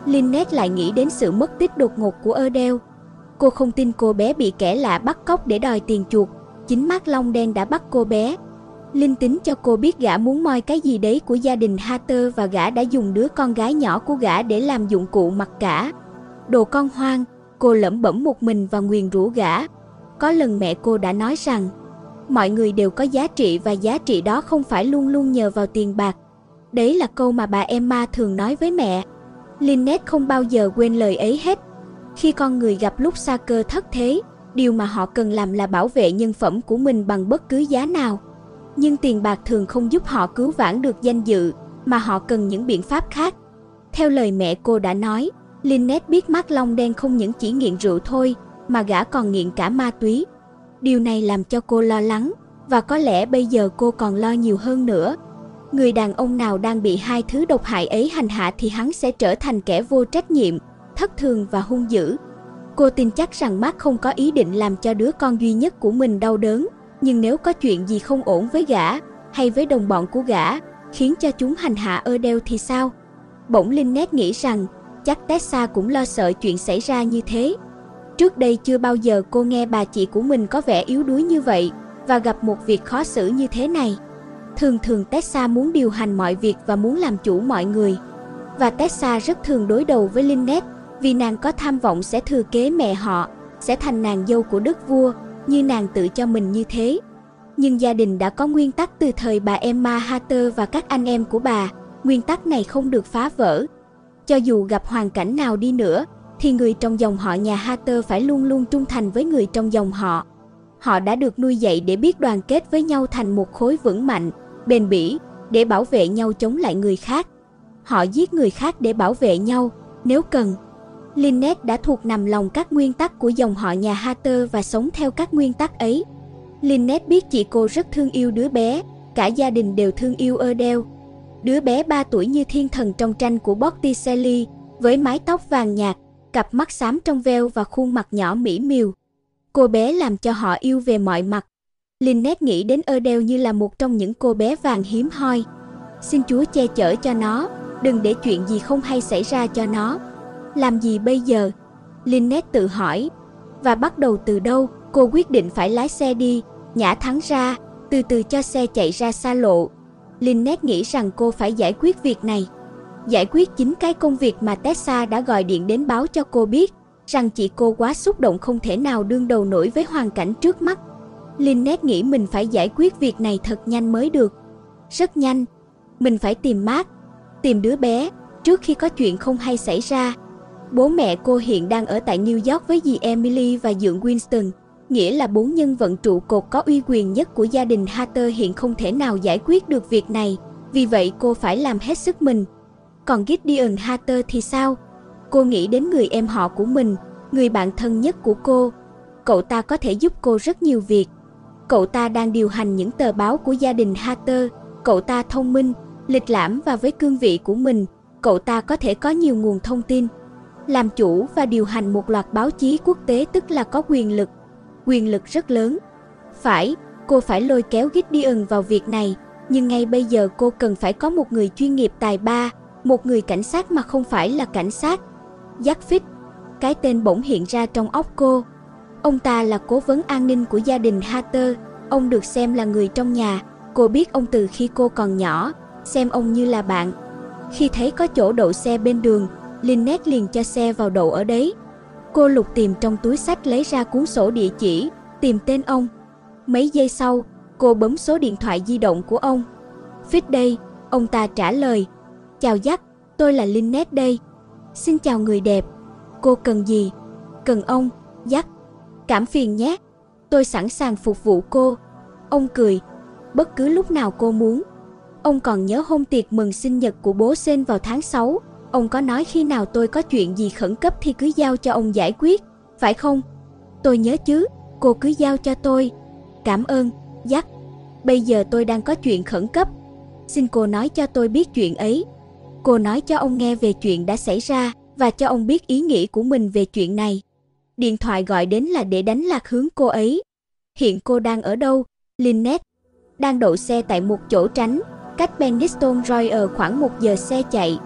Lynette lại nghĩ đến sự mất tích đột ngột của Adele. Cô không tin cô bé bị kẻ lạ bắt cóc để đòi tiền chuộc. Chính Mark Long đen đã bắt cô bé. Linh tính cho cô biết gã muốn moi cái gì đấy của gia đình Hatter và gã đã dùng đứa con gái nhỏ của gã để làm dụng cụ mặc cả. Đồ con hoang, cô lẩm bẩm một mình và nguyền rủa gã. Có lần mẹ cô đã nói rằng, mọi người đều có giá trị và giá trị đó không phải luôn luôn nhờ vào tiền bạc. Đấy là câu mà bà Emma thường nói với mẹ. Lynette không bao giờ quên lời ấy hết. Khi con người gặp lúc sa cơ thất thế, điều mà họ cần làm là bảo vệ nhân phẩm của mình bằng bất cứ giá nào. Nhưng tiền bạc thường không giúp họ cứu vãn được danh dự, mà họ cần những biện pháp khác. Theo lời mẹ cô đã nói, Lynette biết Mark Long đen không những chỉ nghiện rượu thôi, mà gã còn nghiện cả ma túy. Điều này làm cho cô lo lắng, và có lẽ bây giờ cô còn lo nhiều hơn nữa. Người đàn ông nào đang bị hai thứ độc hại ấy hành hạ thì hắn sẽ trở thành kẻ vô trách nhiệm, thất thường và hung dữ. Cô tin chắc rằng Mark không có ý định làm cho đứa con duy nhất của mình đau đớn, nhưng nếu có chuyện gì không ổn với gã, hay với đồng bọn của gã, khiến cho chúng hành hạ Adele thì sao? Bỗng Lynette nghĩ rằng, chắc Tessa cũng lo sợ chuyện xảy ra như thế. Trước đây chưa bao giờ cô nghe bà chị của mình có vẻ yếu đuối như vậy, và gặp một việc khó xử như thế này. Thường thường Tessa muốn điều hành mọi việc và muốn làm chủ mọi người. Và Tessa rất thường đối đầu với Lynette, vì nàng có tham vọng sẽ thừa kế mẹ họ, sẽ thành nàng dâu của đức vua, như nàng tự cho mình như thế. Nhưng gia đình đã có nguyên tắc từ thời bà Emma Hatter và các anh em của bà, nguyên tắc này không được phá vỡ. Cho dù gặp hoàn cảnh nào đi nữa, thì người trong dòng họ nhà Hatter phải luôn luôn trung thành với người trong dòng họ. Họ đã được nuôi dạy để biết đoàn kết với nhau thành một khối vững mạnh, bền bỉ, để bảo vệ nhau chống lại người khác. Họ giết người khác để bảo vệ nhau, nếu cần. Lynette đã thuộc nằm lòng các nguyên tắc của dòng họ nhà Hatter và sống theo các nguyên tắc ấy. Lynette biết chị cô rất thương yêu đứa bé, cả gia đình đều thương yêu Adele. Đứa bé ba tuổi như thiên thần trong tranh của Botticelli, với mái tóc vàng nhạt, cặp mắt xám trong veo và khuôn mặt nhỏ mỹ miều. Cô bé làm cho họ yêu về mọi mặt. Lynette nghĩ đến Adele như là một trong những cô bé vàng hiếm hoi. Xin Chúa che chở cho nó, đừng để chuyện gì không hay xảy ra cho nó. Làm gì bây giờ? Lynette tự hỏi. Và bắt đầu từ đâu? Cô quyết định phải lái xe đi, nhả thắng ra, từ từ cho xe chạy ra xa lộ. Lynette nghĩ rằng cô phải giải quyết việc này. Giải quyết chính cái công việc mà Tessa đã gọi điện đến báo cho cô biết, rằng chị cô quá xúc động không thể nào đương đầu nổi với hoàn cảnh trước mắt. Lynette nghĩ mình phải giải quyết việc này thật nhanh mới được. Rất nhanh. Mình phải tìm Mark, tìm đứa bé, trước khi có chuyện không hay xảy ra. Bố mẹ cô hiện đang ở tại New York với dì Emily và dượng Winston, nghĩa là bốn nhân vật trụ cột có uy quyền nhất của gia đình Hatter hiện không thể nào giải quyết được việc này, vì vậy cô phải làm hết sức mình. Còn Gideon Hatter thì sao? Cô nghĩ đến người em họ của mình, người bạn thân nhất của cô. Cậu ta có thể giúp cô rất nhiều việc. Cậu ta đang điều hành những tờ báo của gia đình Hatter. Cậu ta thông minh, lịch lãm và với cương vị của mình, cậu ta có thể có nhiều nguồn thông tin. Làm chủ và điều hành một loạt báo chí quốc tế tức là có quyền lực. Quyền lực rất lớn. Phải, cô phải lôi kéo Gideon vào việc này, nhưng ngay bây giờ cô cần phải có một người chuyên nghiệp tài ba, một người cảnh sát mà không phải là cảnh sát. Jack Fitch, cái tên bỗng hiện ra trong óc cô. Ông ta là cố vấn an ninh của gia đình Hatter, ông được xem là người trong nhà, cô biết ông từ khi cô còn nhỏ, xem ông như là bạn. Khi thấy có chỗ đậu xe bên đường, Lynette liền cho xe vào đậu ở đấy. Cô lục tìm trong túi xách lấy ra cuốn sổ địa chỉ, tìm tên ông. Mấy giây sau, cô bấm số điện thoại di động của ông. Fitch đây, ông ta trả lời. Chào Jack, tôi là Lynette đây. Xin chào người đẹp. Cô cần gì? Cần ông, Jack. Cảm phiền nhé. Tôi sẵn sàng phục vụ cô. Ông cười. Bất cứ lúc nào cô muốn. Ông còn nhớ hôm tiệc mừng sinh nhật của bố Sen vào tháng sáu. Ông có nói khi nào tôi có chuyện gì khẩn cấp thì cứ giao cho ông giải quyết, phải không? Tôi nhớ chứ, cô cứ giao cho tôi. Cảm ơn, Jack. Bây giờ tôi đang có chuyện khẩn cấp. Xin cô nói cho tôi biết chuyện ấy. Cô nói cho ông nghe về chuyện đã xảy ra và cho ông biết ý nghĩ của mình về chuyện này. Điện thoại gọi đến là để đánh lạc hướng cô ấy. Hiện cô đang ở đâu? Lynette đang đậu xe tại một chỗ tránh, cách Bennington Royal khoảng một giờ xe chạy.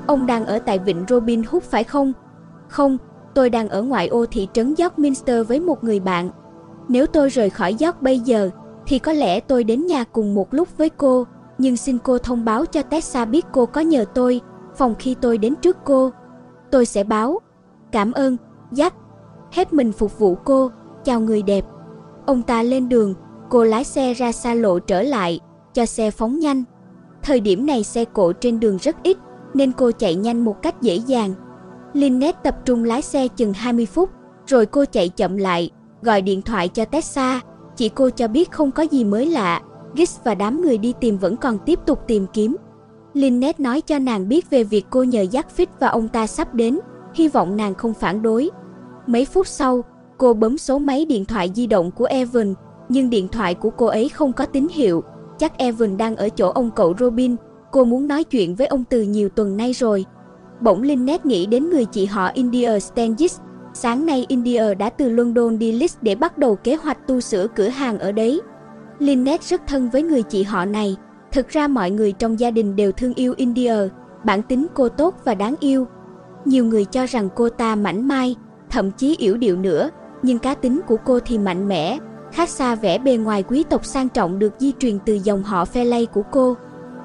Ông đang ở tại vịnh Robin Hood phải không? Không, tôi đang ở ngoại ô thị trấn York Minster với một người bạn. Nếu tôi rời khỏi York bây giờ, thì có lẽ tôi đến nhà cùng một lúc với cô, nhưng xin cô thông báo cho Tessa biết cô có nhờ tôi, phòng khi tôi đến trước cô. Tôi sẽ báo. Cảm ơn, Jack. Hết mình phục vụ cô, chào người đẹp. Ông ta lên đường, cô lái xe ra xa lộ trở lại, cho xe phóng nhanh. Thời điểm này xe cộ trên đường rất ít, nên cô chạy nhanh một cách dễ dàng. Lynette tập trung lái xe chừng hai mươi phút, rồi cô chạy chậm lại, gọi điện thoại cho Tessa. Chị cô cho biết không có gì mới lạ, Gix và đám người đi tìm vẫn còn tiếp tục tìm kiếm. Lynette nói cho nàng biết về việc cô nhờ Jack và ông ta sắp đến, hy vọng nàng không phản đối. Mấy phút sau, cô bấm số máy điện thoại di động của Evan, nhưng điện thoại của cô ấy không có tín hiệu. Chắc Evan đang ở chỗ ông cậu Robin, cô muốn nói chuyện với ông từ nhiều tuần nay rồi. Bỗng Lynette nghĩ đến người chị họ India Stenges. Sáng nay India đã từ London đi Leeds để bắt đầu kế hoạch tu sửa cửa hàng ở đấy. Lynette rất thân với người chị họ này. Thực ra mọi người trong gia đình đều thương yêu India, bản tính cô tốt và đáng yêu. Nhiều người cho rằng cô ta mảnh mai, thậm chí yểu điệu nữa, nhưng cá tính của cô thì mạnh mẽ, khác xa vẻ bề ngoài quý tộc sang trọng được di truyền từ dòng họ Fairley của cô.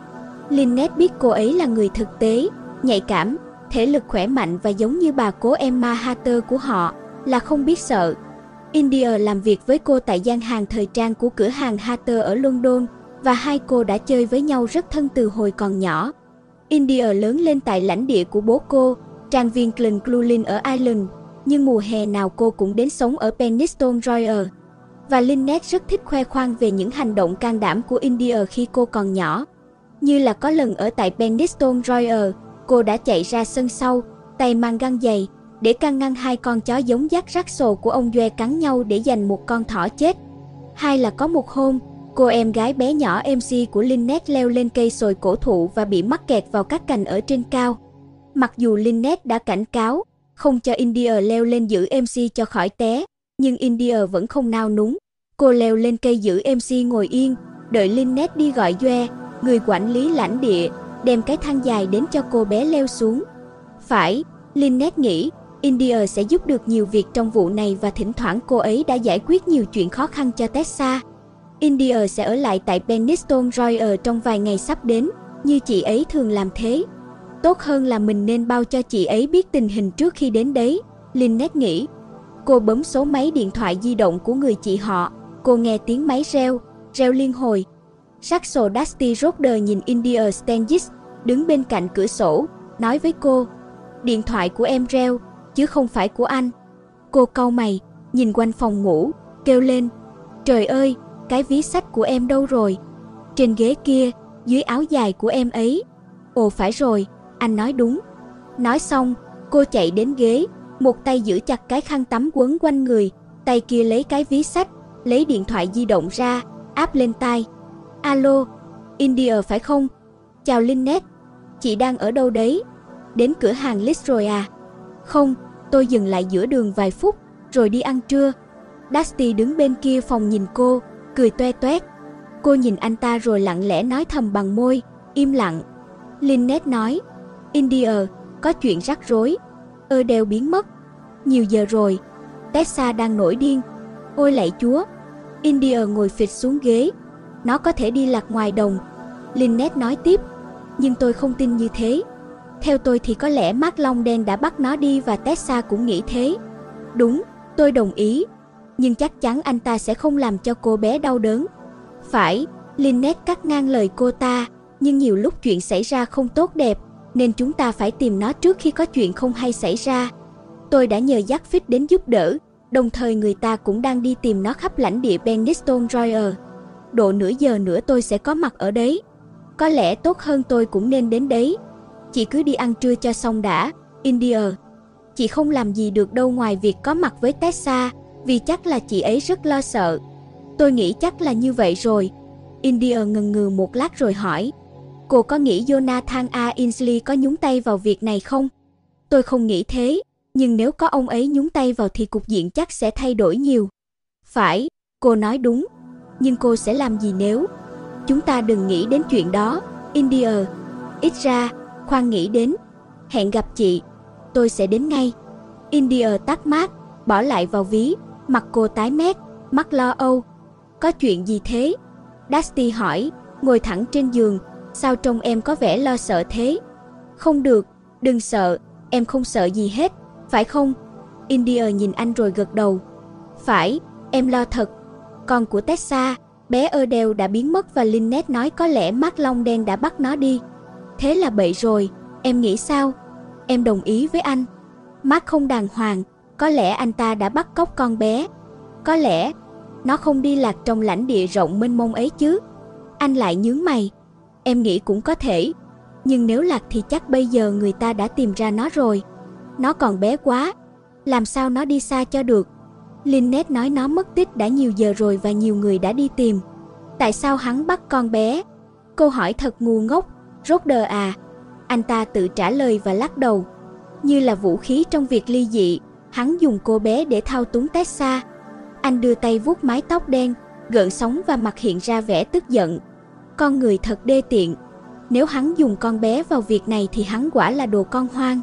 Lynette biết cô ấy là người thực tế, nhạy cảm, thể lực khỏe mạnh và giống như bà cố Emma Hatter của họ, là không biết sợ. India làm việc với cô tại gian hàng thời trang của cửa hàng Hatter ở London, và hai cô đã chơi với nhau rất thân từ hồi còn nhỏ. India lớn lên tại lãnh địa của bố cô, trang viên Glenclulin ở Ireland, nhưng mùa hè nào cô cũng đến sống ở Penistone Royal. Và Lynette rất thích khoe khoang về những hành động can đảm của India khi cô còn nhỏ. Như là có lần ở tại Penistone Royal, cô đã chạy ra sân sau, tay mang găng giày, để can ngăn hai con chó giống Jack Russell của ông Joe cắn nhau để giành một con thỏ chết. Hay là có một hôm, cô em gái bé nhỏ em xê của Lynette leo lên cây sồi cổ thụ và bị mắc kẹt vào các cành ở trên cao. Mặc dù Lynette đã cảnh cáo, không cho India leo lên giữ em xê cho khỏi té, nhưng India vẫn không nao núng. Cô leo lên cây giữ em xê ngồi yên, đợi Lynette đi gọi Joe, người quản lý lãnh địa, đem cái thang dài đến cho cô bé leo xuống. Phải, Lynette nghĩ, India sẽ giúp được nhiều việc trong vụ này và thỉnh thoảng cô ấy đã giải quyết nhiều chuyện khó khăn cho Tessa. India sẽ ở lại tại Penistone Royal trong vài ngày sắp đến, như chị ấy thường làm thế. Tốt hơn là mình nên bao cho chị ấy biết tình hình trước khi đến đấy, Lynette nghĩ. Cô bấm số máy điện thoại di động của người chị họ, cô nghe tiếng máy reo, reo liên hồi. Saxo Dusty Roder nhìn India Stenges, đứng bên cạnh cửa sổ, nói với cô, điện thoại của em reo, chứ không phải của anh. Cô cau mày, nhìn quanh phòng ngủ, kêu lên, trời ơi, cái ví sách của em đâu rồi? Trên ghế kia, dưới áo dài của em ấy. Ồ phải rồi, anh nói đúng. Nói xong, cô chạy đến ghế, một tay giữ chặt cái khăn tắm quấn quanh người, tay kia lấy cái ví sách, lấy điện thoại di động ra, áp lên tai. Alo, India phải không? Chào Lynette, chị đang ở đâu đấy? Đến cửa hàng Leeds rồi à? Không, tôi dừng lại giữa đường vài phút, rồi đi ăn trưa. Dusty đứng bên kia phòng nhìn cô, cười toe toét. Cô nhìn anh ta rồi lặng lẽ nói thầm bằng môi, im lặng. Lynette nói, India, có chuyện rắc rối. Ơ đeo biến mất. Nhiều giờ rồi. Tessa đang nổi điên. Ôi lạy chúa. India ngồi phịch xuống ghế. Nó có thể đi lạc ngoài đồng. Lynette nói tiếp, nhưng tôi không tin như thế. Theo tôi thì có lẽ Mark Long đen đã bắt nó đi và Tessa cũng nghĩ thế. Đúng, tôi đồng ý. Nhưng chắc chắn anh ta sẽ không làm cho cô bé đau đớn. Phải, Lynette cắt ngang lời cô ta, nhưng nhiều lúc chuyện xảy ra không tốt đẹp, nên chúng ta phải tìm nó trước khi có chuyện không hay xảy ra. Tôi đã nhờ Jack đến giúp đỡ, đồng thời người ta cũng đang đi tìm nó khắp lãnh địa Penistone Royal. Độ nửa giờ nữa tôi sẽ có mặt ở đấy. Có lẽ tốt hơn tôi cũng nên đến đấy. Chị cứ đi ăn trưa cho xong đã, India. Chị không làm gì được đâu ngoài việc có mặt với Tessa, vì chắc là chị ấy rất lo sợ. Tôi nghĩ chắc là như vậy rồi. India ngần ngừ một lát rồi hỏi, cô có nghĩ Jonathan A. Ainsley có nhúng tay vào việc này không? Tôi không nghĩ thế, nhưng nếu có ông ấy nhúng tay vào thì cục diện chắc sẽ thay đổi nhiều. Phải, cô nói đúng. Nhưng cô sẽ làm gì nếu? Chúng ta đừng nghĩ đến chuyện đó, India. Ít ra, khoan nghĩ đến. Hẹn gặp chị. Tôi sẽ đến ngay. India tắt mát, bỏ lại vào ví. Mặt cô tái mét, mắt lo âu. Có chuyện gì thế? Dusty hỏi, ngồi thẳng trên giường. Sao trông em có vẻ lo sợ thế? Không được, đừng sợ, em không sợ gì hết, phải không? India nhìn anh rồi gật đầu. Phải, em lo thật. Con của Tessa, bé Adele đã biến mất và Lynette nói có lẽ mắt lông đen đã bắt nó đi. Thế là bậy rồi, em nghĩ sao? Em đồng ý với anh. Mắt không đàng hoàng, có lẽ anh ta đã bắt cóc con bé. Có lẽ nó không đi lạc trong lãnh địa rộng mênh mông ấy chứ? Anh lại nhướng mày. Em nghĩ cũng có thể, nhưng nếu lạc thì chắc bây giờ người ta đã tìm ra nó rồi. Nó còn bé quá, làm sao nó đi xa cho được? Lynette nói nó mất tích đã nhiều giờ rồi và nhiều người đã đi tìm. Tại sao hắn bắt con bé? Câu hỏi thật ngu ngốc, Roger à. Anh ta tự trả lời và lắc đầu. Như là vũ khí trong việc ly dị, hắn dùng cô bé để thao túng Tessa. Anh đưa tay vuốt mái tóc đen, gợn sóng và mặt hiện ra vẻ tức giận. Con người thật đê tiện. Nếu hắn dùng con bé vào việc này thì hắn quả là đồ con hoang.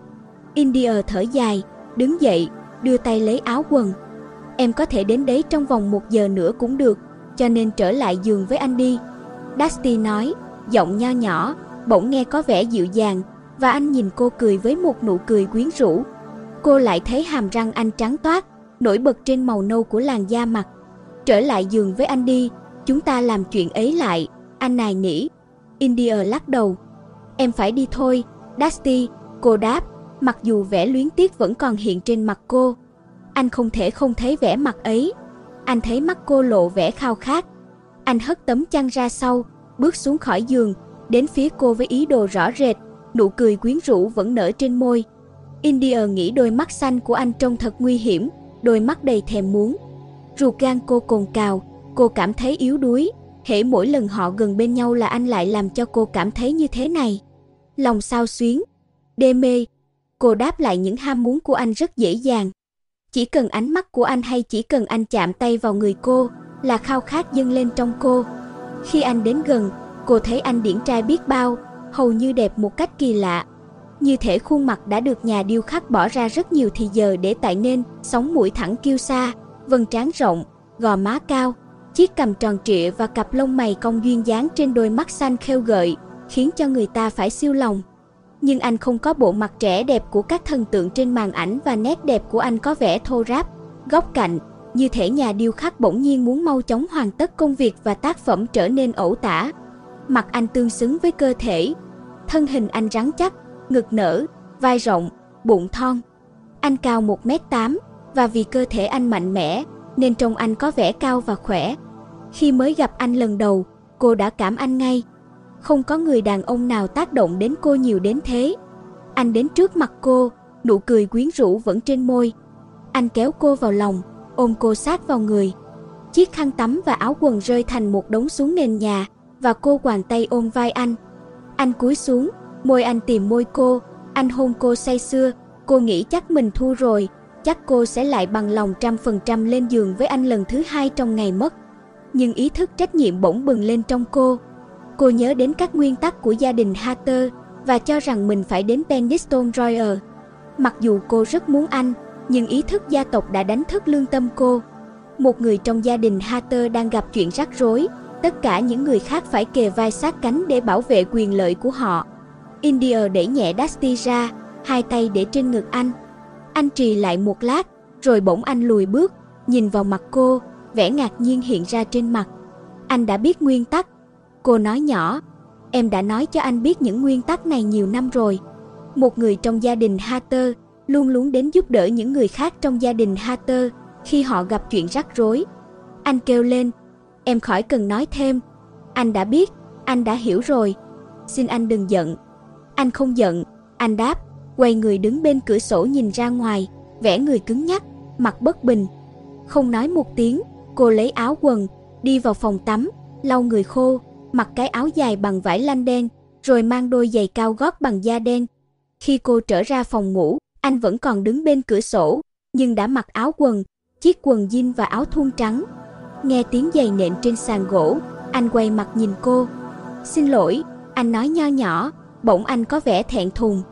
India thở dài, đứng dậy, đưa tay lấy áo quần. Em có thể đến đấy trong vòng một giờ nữa cũng được, cho nên trở lại giường với anh đi. Dusty nói, giọng nho nhỏ, bỗng nghe có vẻ dịu dàng, và anh nhìn cô cười với một nụ cười quyến rũ. Cô lại thấy hàm răng anh trắng toát, nổi bật trên màu nâu của làn da mặt. Trở lại giường với anh đi, chúng ta làm chuyện ấy lại, anh nài nỉ. India lắc đầu. Em phải đi thôi, Dusty, cô đáp, mặc dù vẻ luyến tiếc vẫn còn hiện trên mặt cô. Anh không thể không thấy vẻ mặt ấy. Anh thấy mắt cô lộ vẻ khao khát. Anh hất tấm chăn ra sau, bước xuống khỏi giường, đến phía cô với ý đồ rõ rệt, nụ cười quyến rũ vẫn nở trên môi. India nghĩ đôi mắt xanh của anh trông thật nguy hiểm, đôi mắt đầy thèm muốn. Ruột gan cô cồn cào, cô cảm thấy yếu đuối. Hễ mỗi lần họ gần bên nhau là anh lại làm cho cô cảm thấy như thế này. Lòng xao xuyến, đê mê. Cô đáp lại những ham muốn của anh rất dễ dàng. Chỉ cần ánh mắt của anh hay chỉ cần anh chạm tay vào người cô là khao khát dâng lên trong cô. Khi anh đến gần, cô thấy anh điển trai biết bao, hầu như đẹp một cách kỳ lạ. Như thể khuôn mặt đã được nhà điêu khắc bỏ ra rất nhiều thì giờ để tạo nên, sống mũi thẳng kiêu sa, vầng trán rộng, gò má cao, chiếc cằm tròn trịa và cặp lông mày cong duyên dáng trên đôi mắt xanh khêu gợi, khiến cho người ta phải siêu lòng. Nhưng anh không có bộ mặt trẻ đẹp của các thần tượng trên màn ảnh và nét đẹp của anh có vẻ thô ráp, góc cạnh, như thể nhà điêu khắc bỗng nhiên muốn mau chóng hoàn tất công việc và tác phẩm trở nên ẩu tả. Mặt anh tương xứng với cơ thể, thân hình anh rắn chắc, ngực nở, vai rộng, bụng thon. Anh cao một mét tám và vì cơ thể anh mạnh mẽ nên trông anh có vẻ cao và khỏe. Khi mới gặp anh lần đầu, cô đã cảm anh ngay. Không có người đàn ông nào tác động đến cô nhiều đến thế. Anh đến trước mặt cô, nụ cười quyến rũ vẫn trên môi. Anh kéo cô vào lòng, ôm cô sát vào người. Chiếc khăn tắm và áo quần rơi thành một đống xuống nền nhà và cô quàng tay ôm vai anh. Anh cúi xuống, môi anh tìm môi cô, anh hôn cô say sưa. Cô nghĩ chắc mình thua rồi, chắc cô sẽ lại bằng lòng trăm phần trăm lên giường với anh lần thứ hai trong ngày mất. Nhưng ý thức trách nhiệm bỗng bừng lên trong cô. Cô nhớ đến các nguyên tắc của gia đình Hatter và cho rằng mình phải đến Pendleton Royal. Mặc dù cô rất muốn anh, nhưng ý thức gia tộc đã đánh thức lương tâm cô. Một người trong gia đình Hatter đang gặp chuyện rắc rối, tất cả những người khác phải kề vai sát cánh để bảo vệ quyền lợi của họ. India đẩy nhẹ Dusty ra, hai tay để trên ngực anh. Anh trì lại một lát, rồi bỗng anh lùi bước, nhìn vào mặt cô, vẻ ngạc nhiên hiện ra trên mặt. Anh đã biết nguyên tắc. Cô nói nhỏ, em đã nói cho anh biết những nguyên tắc này nhiều năm rồi. Một người trong gia đình Hatter luôn luôn đến giúp đỡ những người khác trong gia đình Hatter khi họ gặp chuyện rắc rối. Anh kêu lên, em khỏi cần nói thêm. Anh đã biết, anh đã hiểu rồi. Xin anh đừng giận. Anh không giận, anh đáp, quay người đứng bên cửa sổ nhìn ra ngoài, vẻ người cứng nhắc, mặt bất bình. Không nói một tiếng, cô lấy áo quần, đi vào phòng tắm, lau người khô, mặc cái áo dài bằng vải lanh đen, rồi mang đôi giày cao gót bằng da đen. Khi cô trở ra phòng ngủ, anh vẫn còn đứng bên cửa sổ, nhưng đã mặc áo quần, chiếc quần jean và áo thun trắng. Nghe tiếng giày nện trên sàn gỗ, anh quay mặt nhìn cô. Xin lỗi, anh nói nho nhỏ, bỗng anh có vẻ thẹn thùng.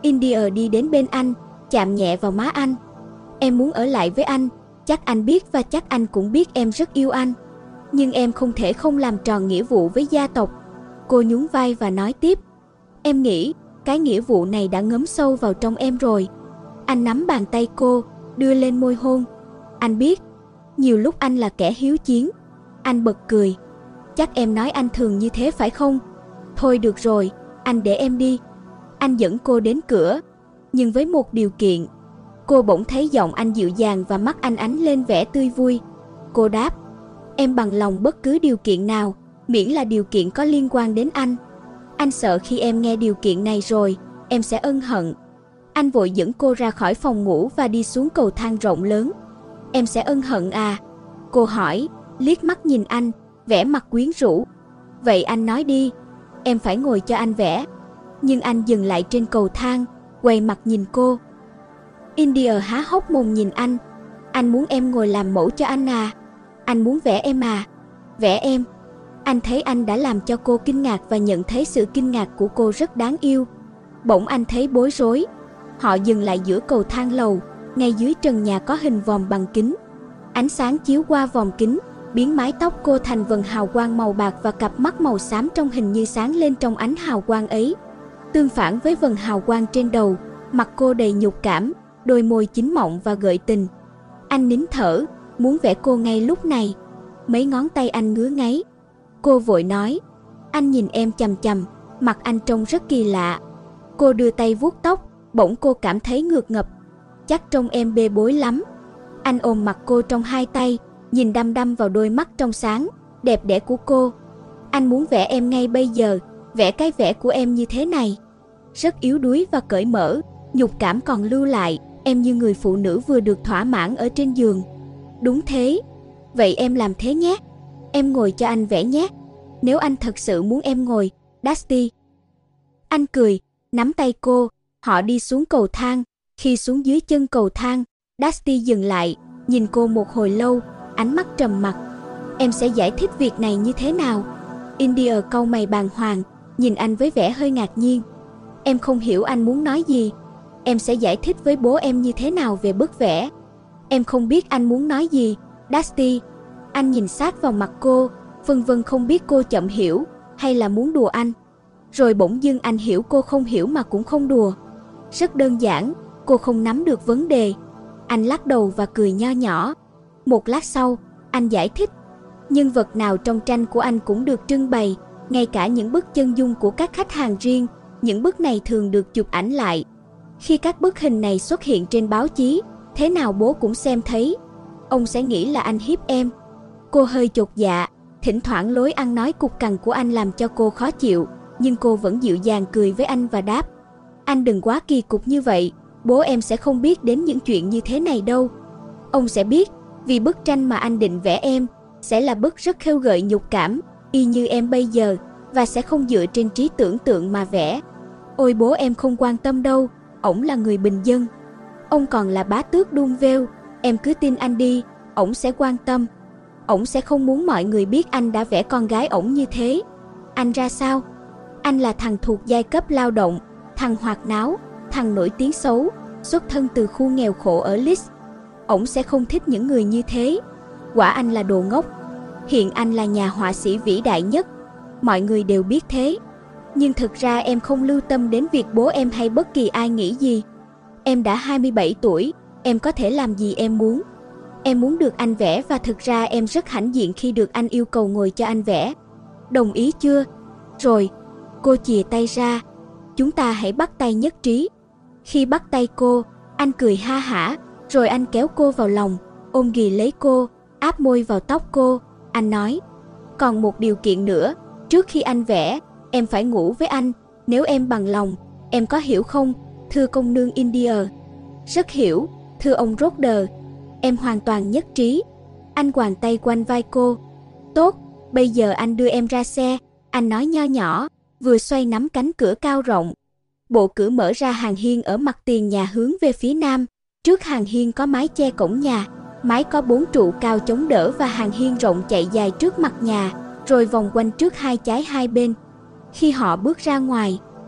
India đi đến bên anh, chạm nhẹ vào má anh. Em muốn ở lại với anh, chắc anh biết và chắc anh cũng biết em rất yêu anh. Nhưng em không thể không làm tròn nghĩa vụ với gia tộc. Cô nhún vai và nói tiếp. Em nghĩ cái nghĩa vụ này đã ngấm sâu vào trong em rồi. Anh nắm bàn tay cô, đưa lên môi hôn. Anh biết, nhiều lúc anh là kẻ hiếu chiến. Anh bật cười. Chắc em nói anh thường như thế phải không? Thôi được rồi, anh để em đi. Anh dẫn cô đến cửa, nhưng với một điều kiện. Cô bỗng thấy giọng anh dịu dàng và mắt anh ánh lên vẻ tươi vui. Cô đáp, em bằng lòng bất cứ điều kiện nào, miễn là điều kiện có liên quan đến anh. Anh sợ khi em nghe điều kiện này rồi, em sẽ ân hận. Anh vội dẫn cô ra khỏi phòng ngủ và đi xuống cầu thang rộng lớn. Em sẽ ân hận à? Cô hỏi, liếc mắt nhìn anh, vẻ mặt quyến rũ. Vậy anh nói đi, em phải ngồi cho anh vẽ. Nhưng anh dừng lại trên cầu thang, quay mặt nhìn cô. India há hốc mồm nhìn anh. Anh muốn em ngồi làm mẫu cho anh à? Anh muốn vẽ em à? Vẽ em? Anh thấy anh đã làm cho cô kinh ngạc và nhận thấy sự kinh ngạc của cô rất đáng yêu. Bỗng anh thấy bối rối. Họ dừng lại giữa cầu thang lầu, ngay dưới trần nhà có hình vòm bằng kính. Ánh sáng chiếu qua vòm kính, biến mái tóc cô thành vầng hào quang màu bạc và cặp mắt màu xám trong hình như sáng lên trong ánh hào quang ấy. Tương phản với vầng hào quang trên đầu, mặt cô đầy nhục cảm, đôi môi chín mọng và gợi tình. Anh nín thở, muốn vẽ cô ngay lúc này. Mấy ngón tay anh ngứa ngáy. Cô vội nói, anh nhìn em chằm chằm, mặt anh trông rất kỳ lạ. Cô đưa tay vuốt tóc, bỗng cô cảm thấy ngượng ngập. Chắc trông em bê bối lắm. Anh ôm mặt cô trong hai tay, nhìn đăm đăm vào đôi mắt trong sáng, đẹp đẽ của cô. Anh muốn vẽ em ngay bây giờ, vẽ cái vẽ của em như thế này. Rất yếu đuối và cởi mở, nhục cảm còn lưu lại, em như người phụ nữ vừa được thỏa mãn ở trên giường. Đúng thế. Vậy em làm thế nhé. Em ngồi cho anh vẽ nhé. Nếu anh thật sự muốn em ngồi, Dusty. Anh cười, nắm tay cô, họ đi xuống cầu thang. Khi xuống dưới chân cầu thang, Dusty dừng lại, nhìn cô một hồi lâu, ánh mắt trầm mặc. Em sẽ giải thích việc này như thế nào? India cau mày bàng hoàng, nhìn anh với vẻ hơi ngạc nhiên. Em không hiểu anh muốn nói gì. Em sẽ giải thích với bố em như thế nào về bức vẽ. Em không biết anh muốn nói gì, Dusty. Anh nhìn sát vào mặt cô, vân vân không biết cô chậm hiểu hay là muốn đùa anh. Rồi bỗng dưng anh hiểu cô không hiểu mà cũng không đùa. Rất đơn giản, cô không nắm được vấn đề. Anh lắc đầu và cười nho nhỏ. Một lát sau, anh giải thích. Nhân vật nào trong tranh của anh cũng được trưng bày, ngay cả những bức chân dung của các khách hàng riêng. Những bức này thường được chụp ảnh lại. Khi các bức hình này xuất hiện trên báo chí, thế nào bố cũng xem thấy. Ông sẽ nghĩ là anh hiếp em. Cô hơi chột dạ, thỉnh thoảng lối ăn nói cục cằn của anh làm cho cô khó chịu, nhưng cô vẫn dịu dàng cười với anh và đáp. Anh đừng quá kỳ cục như vậy, bố em sẽ không biết đến những chuyện như thế này đâu. Ông sẽ biết, vì bức tranh mà anh định vẽ em sẽ là bức rất khêu gợi nhục cảm, y như em bây giờ, và sẽ không dựa trên trí tưởng tượng mà vẽ. Ôi bố em không quan tâm đâu, ổng là người bình dân. Ông còn là bá tước Dunvale, em cứ tin anh đi, ổng sẽ quan tâm. Ổng sẽ không muốn mọi người biết anh đã vẽ con gái ổng như thế. Anh ra sao? Anh là thằng thuộc giai cấp lao động, thằng hoạt náo, thằng nổi tiếng xấu, xuất thân từ khu nghèo khổ ở Leeds. Ổng sẽ không thích những người như thế. Quả anh là đồ ngốc. Hiện anh là nhà họa sĩ vĩ đại nhất. Mọi người đều biết thế. Nhưng thực ra em không lưu tâm đến việc bố em hay bất kỳ ai nghĩ gì. Em đã hai mươi bảy tuổi, em có thể làm gì em muốn. Em muốn được anh vẽ và thực ra em rất hãnh diện khi được anh yêu cầu ngồi cho anh vẽ. Đồng ý chưa? Rồi, cô chìa tay ra. Chúng ta hãy bắt tay nhất trí. Khi bắt tay cô, anh cười ha hả, rồi anh kéo cô vào lòng, ôm ghì lấy cô, áp môi vào tóc cô. Anh nói, còn một điều kiện nữa, trước khi anh vẽ, em phải ngủ với anh, nếu em bằng lòng, em có hiểu không, thưa công nương India? Rất hiểu, thưa ông Roder. Em hoàn toàn nhất trí. Anh quàng tay quanh vai cô. Tốt, bây giờ anh đưa em ra xe, anh nói nho nhỏ, vừa xoay nắm cánh cửa cao rộng. Bộ cửa mở ra hàng hiên ở mặt tiền nhà hướng về phía nam. Trước hàng hiên có mái che cổng nhà, mái có bốn trụ cao chống đỡ và hàng hiên rộng chạy dài trước mặt nhà, rồi vòng quanh trước hai trái hai bên. Khi họ bước ra ngoài,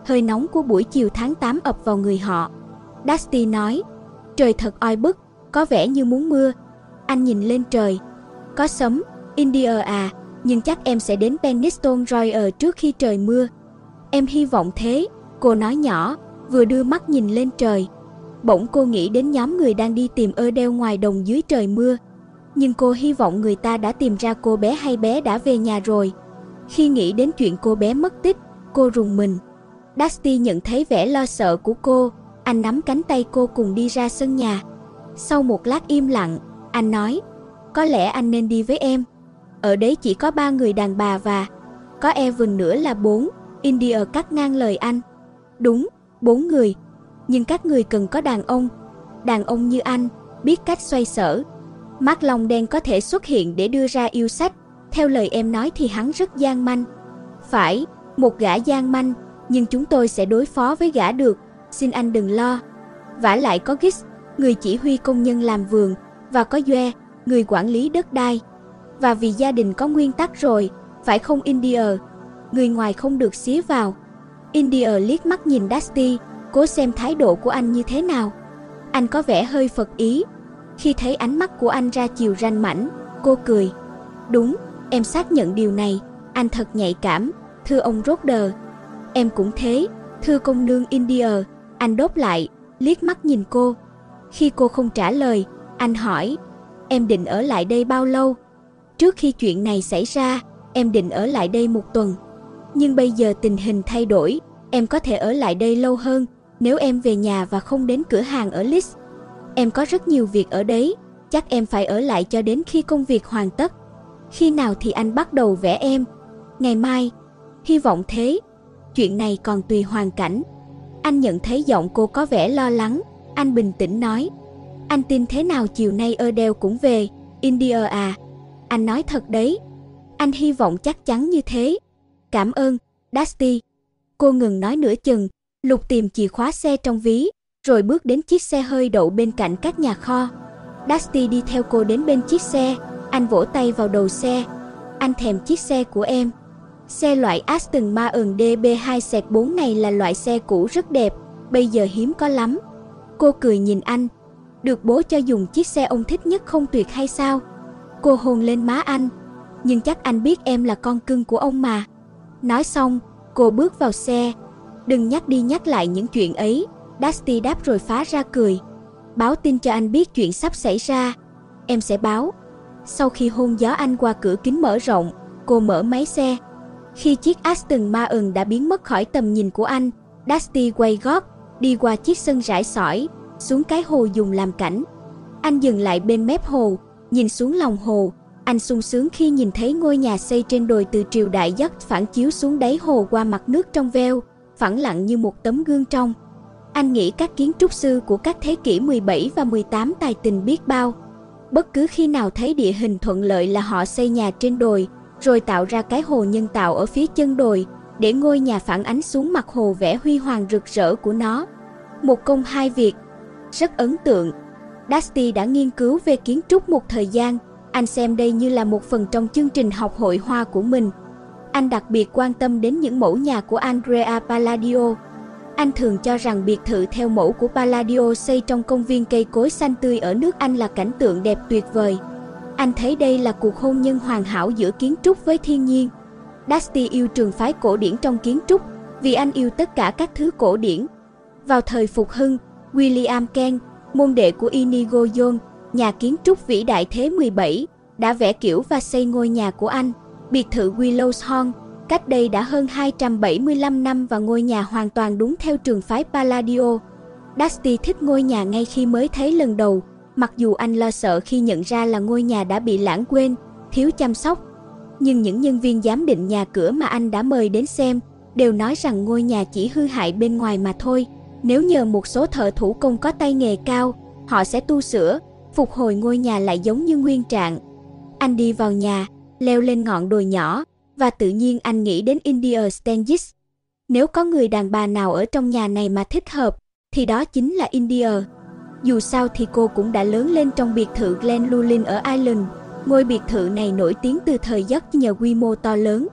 Hơi nóng của buổi chiều tháng tám ập vào người họ. Dusty nói, trời thật oi bức, có vẻ như muốn mưa. Anh nhìn lên trời. Có sấm, India à, nhưng chắc em sẽ đến Penistone Royal trước khi trời mưa. Em hy vọng thế, cô nói nhỏ, vừa đưa mắt nhìn lên trời. Bỗng cô nghĩ đến nhóm người đang đi tìm Adele ngoài đồng dưới trời mưa. Nhưng cô hy vọng người ta đã tìm ra cô bé hay bé đã về nhà rồi. Khi nghĩ đến chuyện cô bé mất tích, cô rùng mình. Dusty nhận thấy vẻ lo sợ của cô, anh nắm cánh tay cô cùng đi ra sân nhà. Sau một lát im lặng, anh nói, có lẽ anh nên đi với em. Ở đấy chỉ có ba người đàn bà và có Evan nữa là bốn. India cắt ngang lời anh. Đúng, bốn người. Nhưng các người cần có đàn ông. Đàn ông như anh, biết cách xoay sở. Mắt lòng đen có thể xuất hiện để đưa ra yêu sách. Theo lời em nói thì hắn rất gian manh. Phải, một gã gian manh, nhưng chúng tôi sẽ đối phó với gã được. Xin anh đừng lo. Vả lại có Gix, người chỉ huy công nhân làm vườn, và có Joe, người quản lý đất đai. Và vì gia đình có nguyên tắc rồi, phải không India? Người ngoài không được xía vào. India liếc mắt nhìn Dusty, cố xem thái độ của anh như thế nào. Anh có vẻ hơi phật ý. Khi thấy ánh mắt của anh ra chiều ranh mãnh, cô cười. Đúng, em xác nhận điều này, anh thật nhạy cảm, thưa ông Roder. Em cũng thế, thưa công nương India, anh đáp lại, liếc mắt nhìn cô. Khi cô không trả lời, anh hỏi, em định ở lại đây bao lâu? Trước khi chuyện này xảy ra, em định ở lại đây một tuần. Nhưng bây giờ tình hình thay đổi, em có thể ở lại đây lâu hơn nếu em về nhà và không đến cửa hàng ở Leeds. Em có rất nhiều việc ở đấy, chắc em phải ở lại cho đến khi công việc hoàn tất. Khi nào thì anh bắt đầu vẽ em? Ngày mai. Hy vọng thế. Chuyện này còn tùy hoàn cảnh. Anh nhận thấy giọng cô có vẻ lo lắng. Anh bình tĩnh nói, anh tin thế nào chiều nay Adele cũng về, India à? Anh nói thật đấy. Anh hy vọng chắc chắn như thế. Cảm ơn, Dusty. Cô ngừng nói nửa chừng, lục tìm chìa khóa xe trong ví, rồi bước đến chiếc xe hơi đậu bên cạnh các nhà kho. Dusty đi theo cô đến bên chiếc xe, anh vỗ tay vào đầu xe. Anh thèm chiếc xe của em. Xe loại Aston Martin D B hai bốn này là loại xe cũ rất đẹp, bây giờ hiếm có lắm. Cô cười nhìn anh. Được bố cho dùng chiếc xe ông thích nhất không tuyệt hay sao? Cô hôn lên má anh. Nhưng chắc anh biết em là con cưng của ông mà. Nói xong, cô bước vào xe. Đừng nhắc đi nhắc lại những chuyện ấy, Dusty đáp rồi phá ra cười. Báo tin cho anh biết chuyện sắp xảy ra. Em sẽ báo. Sau khi hôn gió anh qua cửa kính mở rộng, cô mở máy xe. Khi chiếc Aston Martin đã biến mất khỏi tầm nhìn của anh, Dusty quay gót, đi qua chiếc sân rải sỏi, xuống cái hồ dùng làm cảnh. Anh dừng lại bên mép hồ, nhìn xuống lòng hồ. Anh sung sướng khi nhìn thấy ngôi nhà xây trên đồi từ triều đại Dutch phản chiếu xuống đáy hồ qua mặt nước trong veo, phẳng lặng như một tấm gương trong. Anh nghĩ các kiến trúc sư của các thế kỷ mười bảy và mười tám tài tình biết bao. Bất cứ khi nào thấy địa hình thuận lợi là họ xây nhà trên đồi, rồi tạo ra cái hồ nhân tạo ở phía chân đồi, để ngôi nhà phản ánh xuống mặt hồ vẻ huy hoàng rực rỡ của nó. Một công hai việc. Rất ấn tượng. Dusty đã nghiên cứu về kiến trúc một thời gian. Anh xem đây như là một phần trong chương trình học hội hoa của mình. Anh đặc biệt quan tâm đến những mẫu nhà của Andrea Palladio. Anh thường cho rằng biệt thự theo mẫu của Palladio xây trong công viên cây cối xanh tươi ở nước Anh là cảnh tượng đẹp tuyệt vời. Anh thấy đây là cuộc hôn nhân hoàn hảo giữa kiến trúc với thiên nhiên. Dusty yêu trường phái cổ điển trong kiến trúc, vì anh yêu tất cả các thứ cổ điển. Vào thời Phục Hưng, William Kent, môn đệ của Inigo Jones, nhà kiến trúc vĩ đại thế mười bảy, đã vẽ kiểu và xây ngôi nhà của anh, biệt thự Willowshorn, cách đây đã hơn hai trăm bảy mươi lăm năm, và ngôi nhà hoàn toàn đúng theo trường phái Palladio. Dusty thích ngôi nhà ngay khi mới thấy lần đầu, mặc dù anh lo sợ khi nhận ra là ngôi nhà đã bị lãng quên, thiếu chăm sóc. Nhưng những nhân viên giám định nhà cửa mà anh đã mời đến xem đều nói rằng ngôi nhà chỉ hư hại bên ngoài mà thôi. Nếu nhờ một số thợ thủ công có tay nghề cao, họ sẽ tu sửa, phục hồi ngôi nhà lại giống như nguyên trạng. Anh đi vào nhà, leo lên ngọn đồi nhỏ, và tự nhiên anh nghĩ đến India Stenges. Nếu có người đàn bà nào ở trong nhà này mà thích hợp, thì đó chính là India. Dù sao thì cô cũng đã lớn lên trong biệt thự Glenlulin ở Ireland. Ngôi biệt thự này nổi tiếng từ thời Dutch nhờ quy mô to lớn.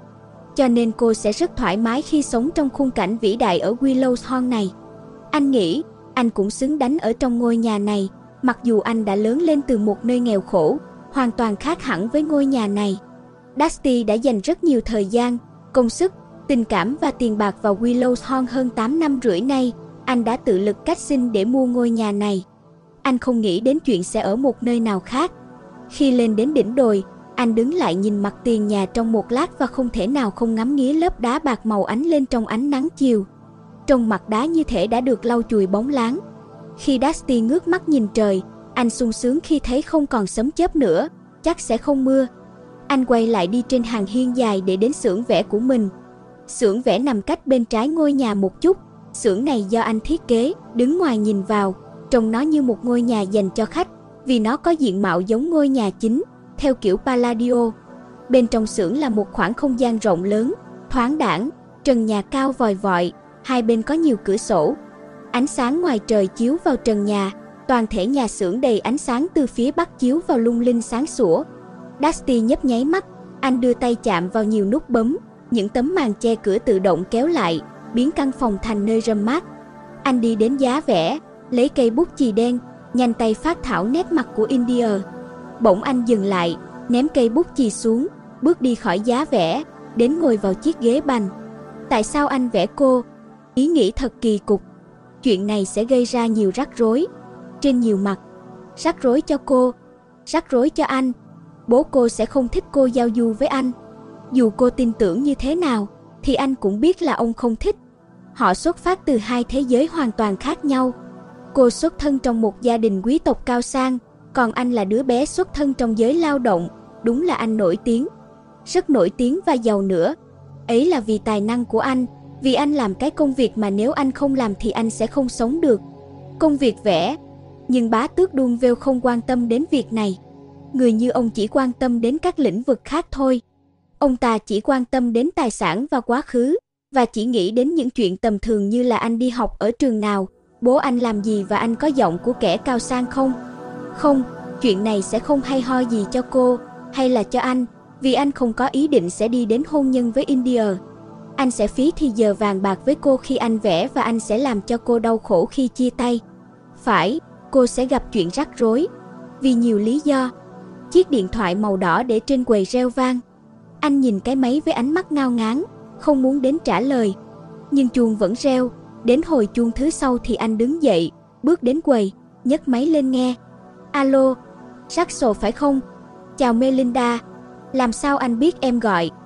cho nên cô sẽ rất thoải mái khi sống trong khung cảnh vĩ đại ở Willow's Hall này. Anh nghĩ, anh cũng xứng đánh ở trong ngôi nhà này, mặc dù anh đã lớn lên từ một nơi nghèo khổ, hoàn toàn khác hẳn với ngôi nhà này. Dusty đã dành rất nhiều thời gian, công sức, tình cảm và tiền bạc vào Willow's Hall hơn tám năm rưỡi nay. Anh đã tự lực cách sinh để mua ngôi nhà này. Anh không nghĩ đến chuyện sẽ ở một nơi nào khác. Khi lên đến đỉnh đồi, anh đứng lại nhìn mặt tiền nhà trong một lát và không thể nào không ngắm nghía lớp đá bạc màu ánh lên trong ánh nắng chiều. Trong mặt đá như thể đã được lau chùi bóng láng. Khi Dusty ngước mắt nhìn trời, anh sung sướng khi thấy không còn sấm chớp nữa, chắc sẽ không mưa. Anh quay lại đi trên hàng hiên dài để đến xưởng vẽ của mình. Xưởng vẽ nằm cách bên trái ngôi nhà một chút. Xưởng này do anh thiết kế, đứng ngoài nhìn vào, trông nó như một ngôi nhà dành cho khách, vì nó có diện mạo giống ngôi nhà chính, theo kiểu Palladio. Bên trong xưởng là một khoảng không gian rộng lớn, thoáng đãng, trần nhà cao vòi vọi, hai bên có nhiều cửa sổ. Ánh sáng ngoài trời chiếu vào trần nhà, toàn thể nhà xưởng đầy ánh sáng từ phía bắc chiếu vào lung linh sáng sủa. Dusty nhấp nháy mắt, anh đưa tay chạm vào nhiều nút bấm, những tấm màn che cửa tự động kéo lại, biến căn phòng thành nơi râm mát. Anh đi đến giá vẽ, lấy cây bút chì đen, nhanh tay phác thảo nét mặt của India. Bỗng anh dừng lại, ném cây bút chì xuống, bước đi khỏi giá vẽ, đến ngồi vào chiếc ghế bành. Tại sao anh vẽ cô? Ý nghĩ thật kỳ cục. Chuyện này sẽ gây ra nhiều rắc rối, trên nhiều mặt. Rắc rối cho cô, rắc rối cho anh. Bố cô sẽ không thích cô giao du với anh. Dù cô tin tưởng như thế nào, thì anh cũng biết là ông không thích. Họ xuất phát từ hai thế giới hoàn toàn khác nhau. Cô xuất thân trong một gia đình quý tộc cao sang, còn anh là đứa bé xuất thân trong giới lao động. Đúng là anh nổi tiếng, rất nổi tiếng và giàu nữa. Ấy là vì tài năng của anh, vì anh làm cái công việc mà nếu anh không làm thì anh sẽ không sống được. Công việc vẽ. Nhưng bá tước Dunvale không quan tâm đến việc này. Người như ông chỉ quan tâm đến các lĩnh vực khác thôi. Ông ta chỉ quan tâm đến tài sản và quá khứ, và chỉ nghĩ đến những chuyện tầm thường như là anh đi học ở trường nào, bố anh làm gì và anh có giọng của kẻ cao sang không. Không, chuyện này sẽ không hay ho gì cho cô, hay là cho anh, vì anh không có ý định sẽ đi đến hôn nhân với India. Anh sẽ phí thì giờ vàng bạc với cô khi anh vẽ và anh sẽ làm cho cô đau khổ khi chia tay. Phải, cô sẽ gặp chuyện rắc rối, vì nhiều lý do. Chiếc điện thoại màu đỏ để trên quầy reo vang. Anh nhìn cái máy với ánh mắt ngao ngán, không muốn đến trả lời. Nhưng chuông vẫn reo, đến hồi chuông thứ sau thì anh đứng dậy, bước đến quầy, nhấc máy lên nghe. Alo, Saxo phải không? Chào Melinda, làm sao anh biết em gọi?